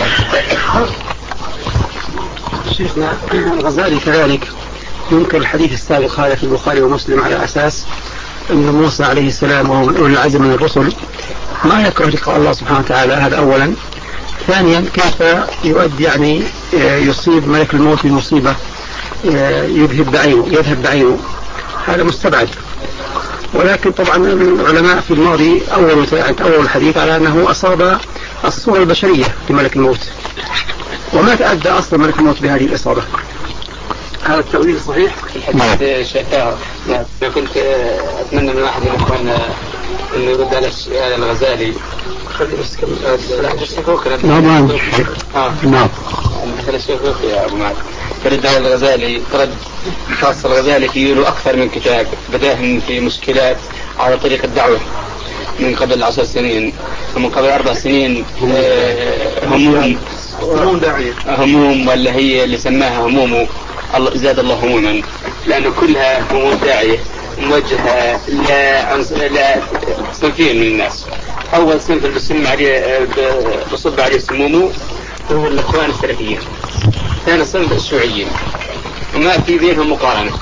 شيخنا الغزالي كذلك ينكر الحديث السابق هذا في البخاري ومسلم على أساس أن موسى عليه السلام وهو من أولي العزم من الرسل ما يكره لقاء الله سبحانه وتعالى، هذا أولا. ثانيا كيف يؤدي يعني يصيب ملك الموت بمصيبة يذهب بعينه يذهب بعينه هذا مستبعد. ولكن طبعا العلماء في الماضي أول أول الحديث على أنه أصاب الصورة البشرية لملك الموت، وما تأدى أصلا ملك الموت بهذه الإصابة. هذا التأويل صحيح في الحديث شكاها. أنا كنت أتمنى من واحد من إخواننا أنه يرد على الغزالي. خلي بس كم لا بس فوقنا. نعم. آه. نعم. مثل الشيخ يا أبو معد. فرد على الغزالي رد خاص الغزالي في له أكثر من كتاب بداهم في مشكلات على طريق الدعوة من قبل عشر سنين ومن قبل أربع سنين. هموم هموم داعية هموم ولا هي اللي سماها همومه الله زاد الله هموما، لأنه كلها هموم داعية موجهة لا لا صنفين من الناس. أول صنف اللي بسم عليه بصب عليه سمومه هو الإخوان السلفيين، ثاني صنف الشيوعيين وما في بينهم مقارنة.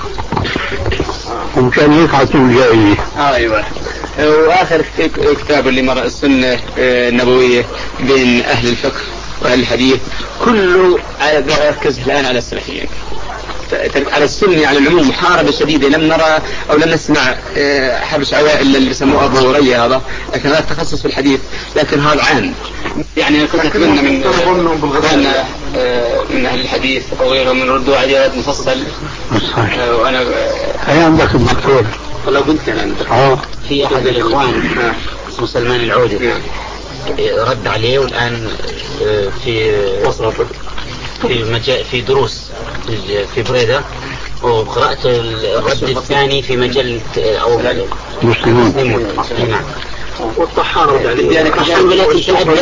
ممكن يقعدوا الجاهلية. أيوة. وآخر كتاب اللي مرأ السنة النبوية بين أهل الفقه وأهل الحديث كله يركز الآن على السلفيين، على السنة على العموم محاربة شديدة. لم نرى أو لم نسمع حبس عوائل اللي بيسموه أبو هريرة هذا، لكن هذا تخصص في الحديث، لكن هذا عام. يعني كنت أتمنى من أخواننا من أهل الحديث أو غيرهم من ردوا على مفصل. وأنا هي عندك الدكتور والله قلت أنا اه في أحد الإخوان اسمه سلمان العودي رد عليه والآن في في مجال في دروس في بريدة، وقرأت الرد الثاني في مجلة أو مسلمون. نعم. والطحان رد عليه يعني الحمد لله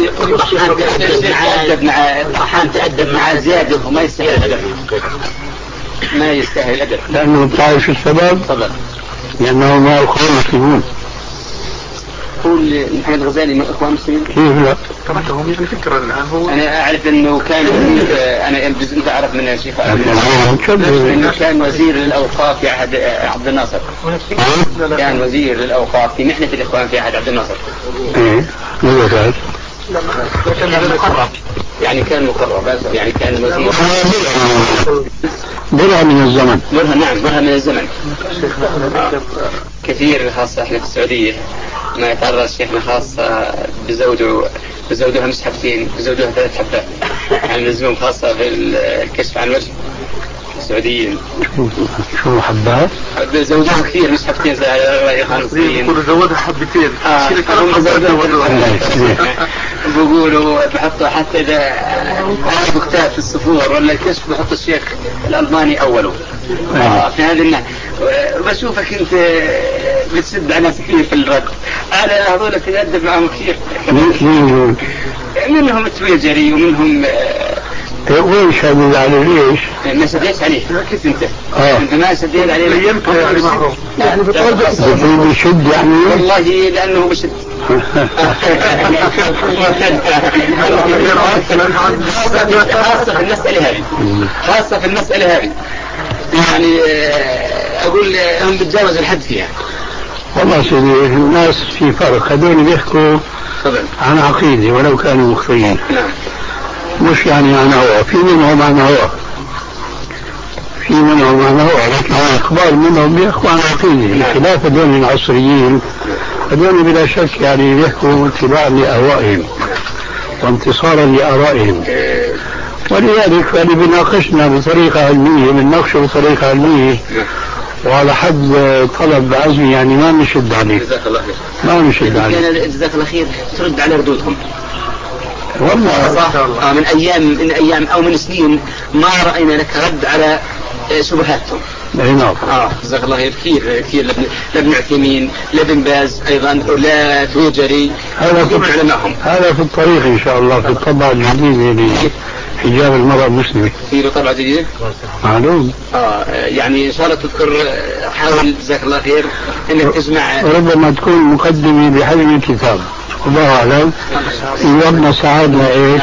تأدب مع الطحان تأدب مع زيادة وما يستاهل الأدب، ما يستاهل الأدب لأنه طائف السبب طبعا، لأنه ما أخوان مسلمون. قول محمد غزالي من إخوان مسلمين كيف لا؟ تركهم يعني فكرة الآن هو. أنا أعرف أنه كان أنا أنت أعرف من الشيخ لكن أنه كان وزير للأوقاف في عهد عبد الناصر، كان وزير للأوقاف في محنة الإخوان في عهد عبد الناصر. إيه ماذا فعل؟ كان مقرب، يعني كان مقرب، يعني كان وزير برهة من الزمن. برهة نعم برهة من الزمن. آه. كثير خاصة احنا في السعودية ما يتعرض شيخنا خاصة بزوجه بزوجها مش حبتين بزوجها ثلاث حبات يعني لزوم خاصة في الكشف عن الوجه السعوديين. شو حبات؟ زوجها كثير مش حبتين زي المصريين. يقولوا زودها حبتين. آه. بيقولوا بحطوا حتى إذا عرفوا كتاب في الصفور ولا الكشف بحط الشيخ الألباني أوله. آه. في هذا النحو بشوفك أنت بتسد على ناس كثير في الرد، أنا هذول تتأدب معهم كثير، منهم التويجري ومنهم وين شادد عليه ليش؟ ما سديت عليه كيف انت؟ اه انت ما سديت عليه يعني بتقول بشد يعني؟ والله لانه بشد خاصة في المسألة هذه، خاصة في المسألة هذه يعني اقول هم بتجاوزوا الحد فيها. والله سيدي الناس في فرق، هذول بيحكوا عن عقيدة ولو كانوا مخطئين. نعم. مش يعني عن هو، في منهم عن هو في منهم عن هو لكن اخبار منهم بيحكوا عن عقيدة، خلاف هذول العصريين. هذول بلا شك يعني بيحكوا اتباعا لأهوائهم وانتصارا لآرائهم، ولذلك يعني بناقشنا بطريقة علمية، بنناقشه بطريقة علمية وعلى حد طلب عزمي، يعني ما نشد عليه. جزاك الله خير. ما نشد عليه. جزاك الله خير. ترد على ردودهم. والله صح. آه من أيام من أيام أو من سنين ما رأينا لك رد على شبهاتهم. اي نعم. اه جزاك الله خير. كثير كثير لابن لابن عثيمين لابن باز أيضا ولا توجري. هذا في علمائهم. هذا في الطريق إن شاء الله في الطبعة الجديدة لحجاب المرأة المسلمة. في له طبعة جديدة. معلوم. اه يعني إن شاء الله تذكر حاول جزاك الله خير إنك تجمع. ربما تكون مقدمة بحجم الكتاب. الله أعلم. يومنا ساعدنا إيش؟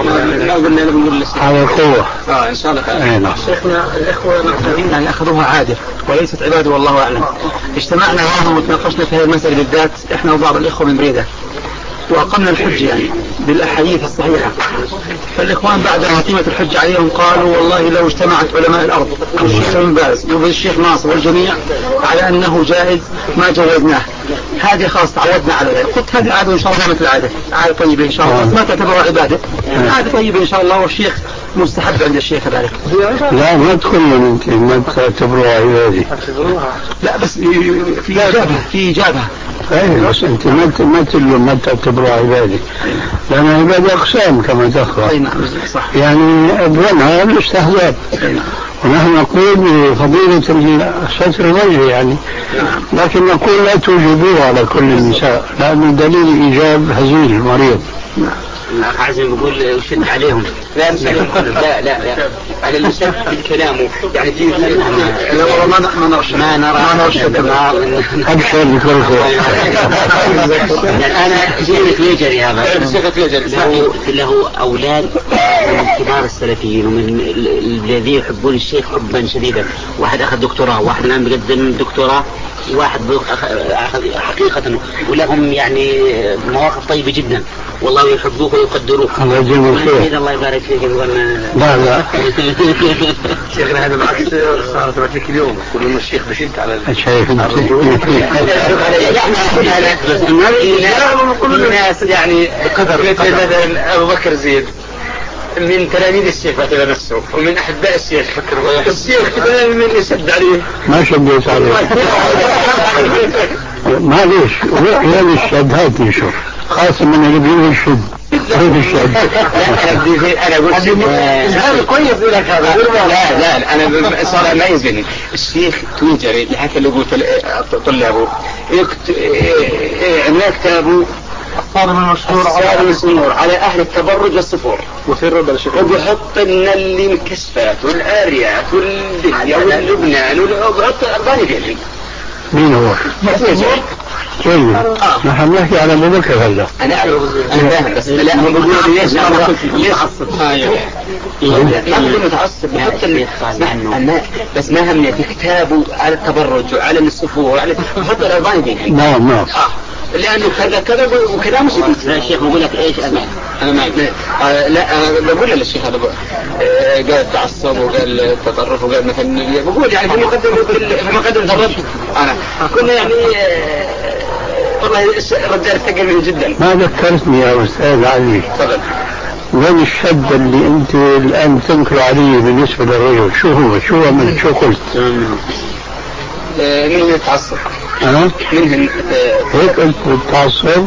على القوة. آه إن شاء الله. نعم. شيخنا الإخوة المحترمين يعني أخذوها عادة وليست عبادة والله أعلم. اجتمعنا معهم وتناقشنا في هذه المسألة بالذات إحنا وبعض الإخوة من بريدة، وأقمنا الحجة يعني بالأحاديث الصحيحة. فالإخوان بعد ما قيمة الحجة عليهم قالوا والله لو اجتمعت علماء الأرض والشيخ بن باز والشيخ ناصر والجميع على أنه جائز ما جوزناه. هذه خاص تعودنا على ذلك. قلت هذه عادة إن شاء الله مثل العادة، عادة طيبة إن شاء الله، ما تعتبرها عبادة، عادة طيبة إن شاء الله، والشيخ مستحب عند الشيخ كذلك. لا ما تقول انت ما تعتبروها عبادة. لا بس في إجابة في إجابة. ايه بس انت ما ما تقول ما تعتبروها عبادة، لأن عبادة أقسام كما تقرأ. أي نعم صح. يعني أدونها الاستحباب، ونحن نقول بفضيلة ستر الوجه يعني، لكن نقول لا توجبوها على كل النساء لأن دليل إيجاب هزيل المريض. الأخ عزم يقول شد عليهم. لا لا لا لا على المشد في كلامه يعني في لا والله ما ما نرشد ما نرى ما نرشد أبشر بكل أنا شيخ تويجري هذا شيخ تويجري له له أولاد من كبار السلفيين ومن الذين يحبون الشيخ حبا شديدا. واحد أخذ دكتوراه، واحد الآن بيقدم دكتوراه، واحد حقيقة ولهم يعني مواقف طيبة جدا والله يحبوك ويقدروك. الله يجزيهم الخير. الله يبارك فيك. لا لا شيخنا هذا بالعكس صارت معك اليوم كل ما الشيخ بشد على الشيخ كل الناس يعني بقدر مثل أبو بكر زيد من تلاميذ الشيخ بكر نفسه ومن أحباء الشيخ. الشيخ من يشد عليه ما شديت عليه معليش وين الشد هات نشوف خاصة من اللي بيقول شد هيك الشد. أنا قلت هذا كويس لك هذا. لا لا أنا صار أميز بيني. الشيخ تويتري لحتى اللي قلت طلابه عمل كتابه الصارم المشهور على المسنور على أهل التبرج والصفور وبيحط لنا اللي الكشفات والآريات والدنيا واللبنان وبيحط أرباني فيهم. مين هو؟ طيب نحن نحكي على ابو بكر هلا. انا اعرف انا فاهم بس لا هم بيقولوا لي ليش ليش عصب ما متعصب حتى بس ما همني في كتابه على التبرج وعلى الصفور وعلى حط الاربعين فيهم. نعم نعم لانه كذا كذا وكذا مش لا الشيخ بقول لك ايش انا انا ما لا بقول للشيخ هذا قال تعصب وقال تطرف وقال مثلا بقول يعني في مقدمه في مقدمه الرد انا كنا يعني والله رجال ثقيل جدا. ما ذكرتني يا استاذ علي. تفضل. وين الشد اللي انت الان تنكر عليه بالنسبه للرجل؟ شو هو؟ شو عملت؟ شو قلت؟ من التعصب. أه؟ منهن هيك قلت التعصب؟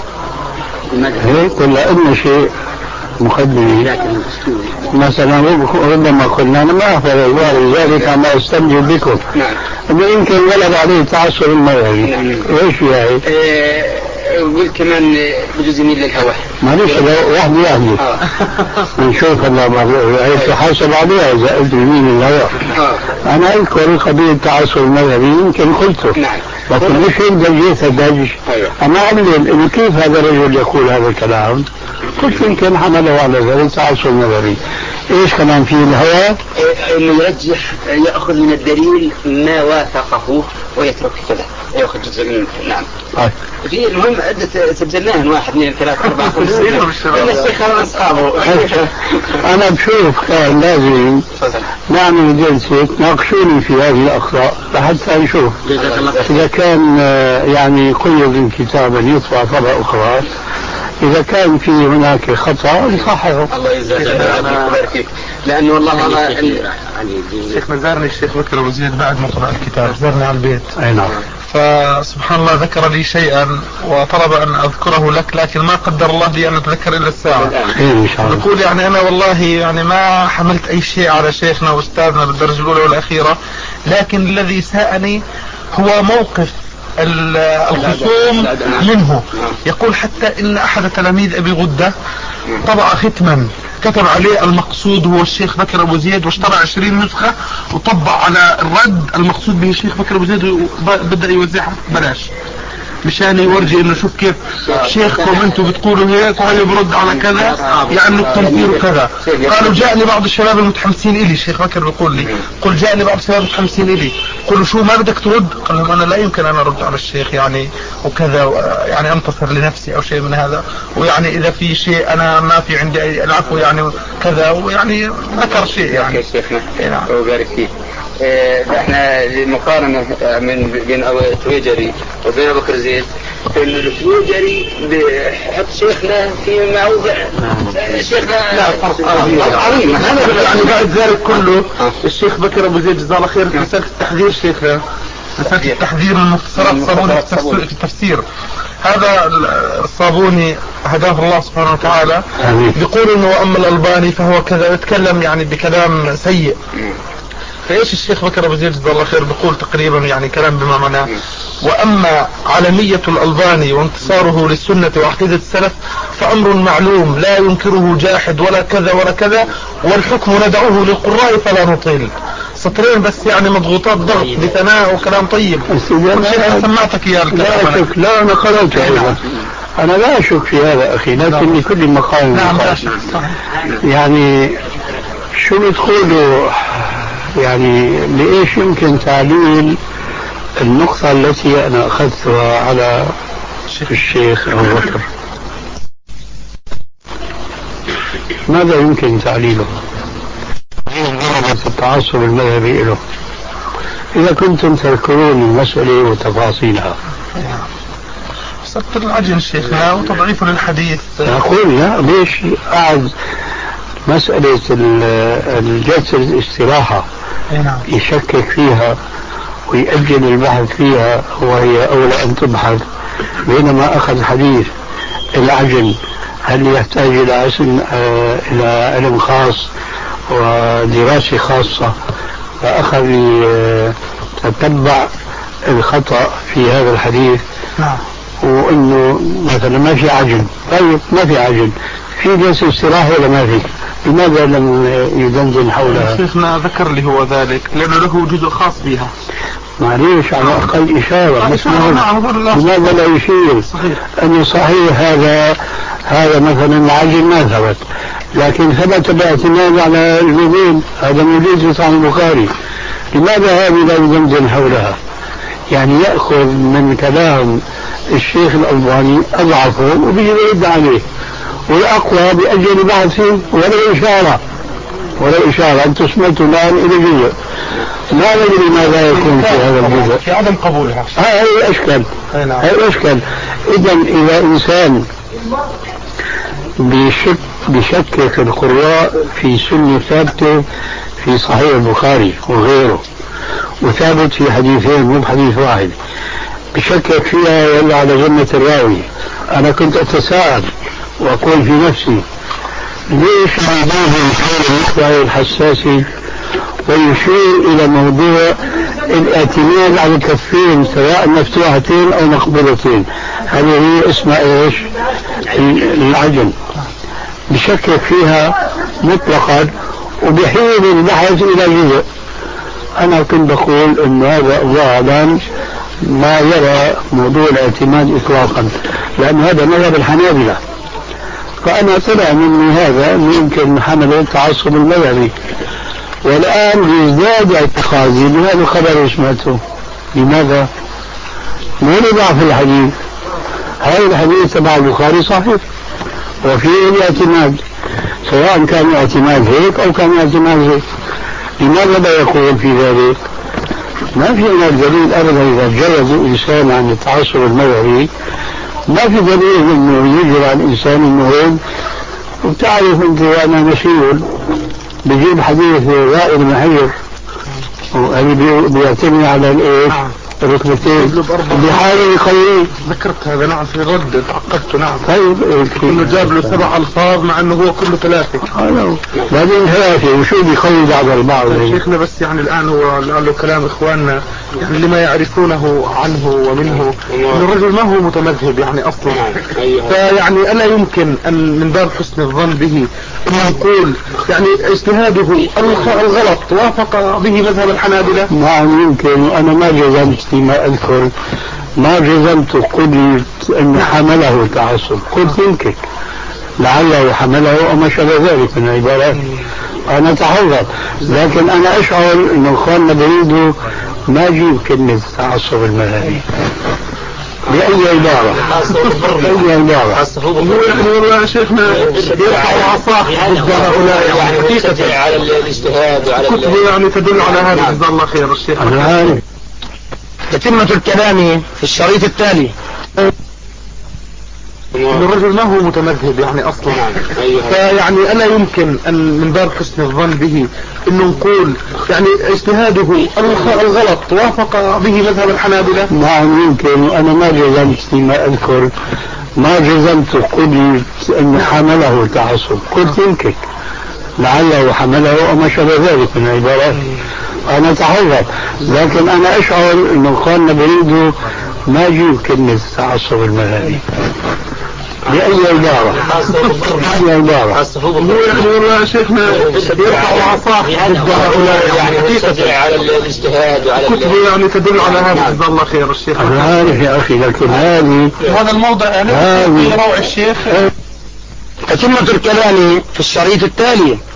هيك ولا أن شيء مقدمي؟ مثلا ربما قلنا أنا ما أفعل ولذلك ما أستنجد بكم. نعم. إنه يمكن غلب عليه التعصب المرضي. نعم. إيش يعني؟ قلت كمان بجوز يميل للهواء. معلش واحد واحد. نشوف الله عايز حاسب عليها إذا قلت يميل للهواء. أنا أذكر قضية التعصب المذهبي يمكن قلته. نعم. لكن مش يقدر يتدج. أنا أعلم إنه كيف هذا الرجل يقول هذا الكلام. قلت يمكن حمله على ذلك تعصب المذهبي. إيش كمان في الهواء؟ إنه يرجح يأخذ من الدليل ما وافقه ويترك كذا. يأخذ جزء من نعم. آه. في المهم عدة سجلناها واحد اثنين ثلاثة أربعة خمسة الشيخ أنا أصحابه. أنا بشوف كان لازم نعمل جلسة ناقشوني في هذه الأخطاء لحتى نشوف إذا كان يعني قيد كتابا يطبع طبعة أخرى إذا كان في هناك خطأ نصححه. الله يجزاك خير. لأنه والله أنا الشيخ زارني الشيخ بكر أبو زيد بعد ما قرأ الكتاب زارني على البيت. أي نعم. فسبحان الله ذكر لي شيئا وطلب أن أذكره لك لكن ما قدر الله لي أن أتذكر إلا الساعة. يقول يعني أنا والله يعني ما حملت أي شيء على شيخنا وأستاذنا بالدرجة الأولى والأخيرة لكن الذي ساءني هو موقف الخصوم منه. يقول حتى إن أحد تلاميذ أبي غدة طبع ختما كتب عليه المقصود هو الشيخ بكر أبو زيد واشترى عشرين نسخة وطبع على الرد المقصود به الشيخ بكر أبو زيد وبدأ يوزعها بلاش مشان يورجي انه شوف كيف شيخكم انتم بتقولوا هيك وهي برد على كذا يعني التنفير وكذا. قالوا جاءني بعض الشباب المتحمسين الي الشيخ بكر بيقول لي قل جاءني بعض الشباب المتحمسين الي قلوا شو ما بدك ترد؟ قال لهم انا لا يمكن انا ارد على الشيخ يعني وكذا يعني انتصر لنفسي او شيء من هذا ويعني اذا في شيء انا ما في عندي اي العفو يعني كذا ويعني ذكر شيء يعني شيخنا وبارك فيه. احنا المقارنة من بين تويجري وبين بكر زيد ان التويجري بحط شيخنا في موضع شيخنا لا فرق عظيم. هذا يعني بعد ذلك كله الشيخ بكر ابو زيد جزاه الله خير في رسالة التحذير شيخنا رسالة التحذير من مختصرات الصابوني في التفسير. هذا الصابوني هداه الله سبحانه وتعالى يقول انه واما الالباني فهو كذا يتكلم يعني بكلام سيء. فايش الشيخ بكر ابو زيد جزاه الله خير بيقول تقريبا يعني كلام بما معناه واما علمية الالباني وانتصاره للسنة وعقيدة السلف فامر معلوم لا ينكره جاحد ولا كذا ولا كذا والحكم ندعوه للقراء فلا نطيل. سطرين بس يعني مضغوطات ضغط بثناء وكلام طيب. انا سمعتك اياه الكلام. لا انا قرأت ايضا. انا لا اشك في هذا اخي لكن كل مقال نعم يعني شو بتقولوا يعني لإيش يمكن تعليل النقطة التي أنا أخذتها على الشيخ أبو بكر؟ ماذا يمكن تعليله؟ التعصب المذهبي له إذا كنتم تذكرون المسألة وتفاصيلها. صرت العجن شيخنا وتضعيف للحديث. أقول لا ليش قاعد مسألة الجلسة الاستراحة يشكك فيها ويأجل البحث فيها وهي أولى أن تبحث، بينما أخذ حديث العجل هل يحتاج إلى علم إلى علم خاص ودراسة خاصة، فأخذ يتبع الخطأ في هذا الحديث وأنه مثلا ما في عجل. طيب ما في عجل، في جلسة استراحة ولا ما في؟ لماذا لم يدندن حولها؟ شيخنا ذكر لي هو ذلك لأنه له جزء خاص بها. معليش على الأقل إشارة. لماذا لا يشير أن صحيح هذا هذا مثلا العجل ما ثبت، لكن ثبت باعتماد على الوجود، هذا موجود في صحيح البخاري، لماذا هذه لا يدندن حولها؟ يعني يأخذ من كلام الشيخ الألباني أضعفه وبيجي يرد عليه، والأقوى بأجل بعض فيه ولا إشارة ولا إشارة. أنت سمعت الآن إلى جزء، ما ندري ماذا يكون في هذا الجزء، في عدم قبولها. هاي الأشكال هاي الأشكال. إذا إذا إنسان بشك بشكك القراء في سنة ثابتة في صحيح البخاري وغيره، وثابت في حديثين مو بحديث واحد، بشكك فيها يلا على ذمة الراوي. أنا كنت أتساءل وأقول في نفسي ليش موضوع حول المقطع الحساسي ويشير إلى موضوع الاعتماد على الكفين سواء مفتوحتين أو مقبولتين، هذه هي اسمها إيش؟ العجل. بشكك فيها مطلقا وبحيل البحث إلى جزء. أنا كنت بقول إن هذا الله أعلم ما يرى موضوع الاعتماد إطلاقا، لأن هذا مذهب الحنابلة، فأنا طلع مني هذا يمكن حمل التعصب المذهبي، والآن يزداد اعتقادي بهذا الخبر اللي سمعته. لماذا؟ ما ضعف الحديث، هذا الحديث تبع البخاري صحيح وفيه الاعتماد، سواء كان اعتماد هيك أو كان اعتماد هيك. لماذا لا يقول في ذلك؟ ما في هناك دليل أبدا إذا جلد إنسان عن التعصب المذهبي، ما في دليل انه يجري على الانسان انه هيك. وبتعرف انت وانا مسؤول بجيب حديث وائل بن حجر وهذه بيعتمد على الايش؟ الركبتين بحاله يقويه. ذكرت هذا نعم في الرد تعقدته. نعم طيب انه جاب له سبع الفاظ مع انه هو كله ثلاثه. اه بعدين ثلاثه وشو بيقوي بعض البعض. شيخنا بس يعني الان هو قال له كلام اخواننا يعني لما يعرفونه عنه ومنه انه الرجل ما هو متمذهب يعني اصلا، فيعني الا يمكن ان من باب حسن الظن به ان نقول يعني اجتهاده الغلط وافق به مذهب الحنابلة. نعم يمكن، وانا ما جزمت فيما اذكر، ما جزمت قلت ان حمله تعصب، قلت يمكن لعله حمله او ما شابه ذلك من العبارات، انا اتحرر، لكن انا اشعر انه اخواننا بريدوا ما اجيب كلمه تعصب المذهبي بأي عبارة بأي عبارة. يعني والله يا شيخنا يرفع عصاه ضد هؤلاء يعني حقيقة على الاجتهاد وعلى كتبه يعني تدل على هذا. جزاه الله خير الشيخ. تتمة الكلام في الشريط التالي. الرجل ما هو متمذهب يعني اصلا، فيعني الا يمكن ان من باب حسن الظن به انه نقول يعني اجتهاده الغلط وافق به مذهب الحنابلة. نعم يمكن، وانا ما جزمت فيما اذكر، ما جزمت قلت ان حمله تعصب، قلت يمكن لعله حمله او ما شابه ذلك من العبارات، انا اتحرر، لكن انا اشعر انه اخواننا بريدوا ما اجيب كلمه تعصب المذهبي بأي عبارة بأي عبارة. يعني والله يا شيخنا يرفع عصاه ضد هؤلاء يعني حقيقة على الاجتهاد وعلى كتبه يعني تدل على هذا. جزاه الله خير الشيخ. أنا عارف يا أخي، لكن هذه هذا الموضع يعني في روع الشيخ. تتمة الكلام في الشريط التالي.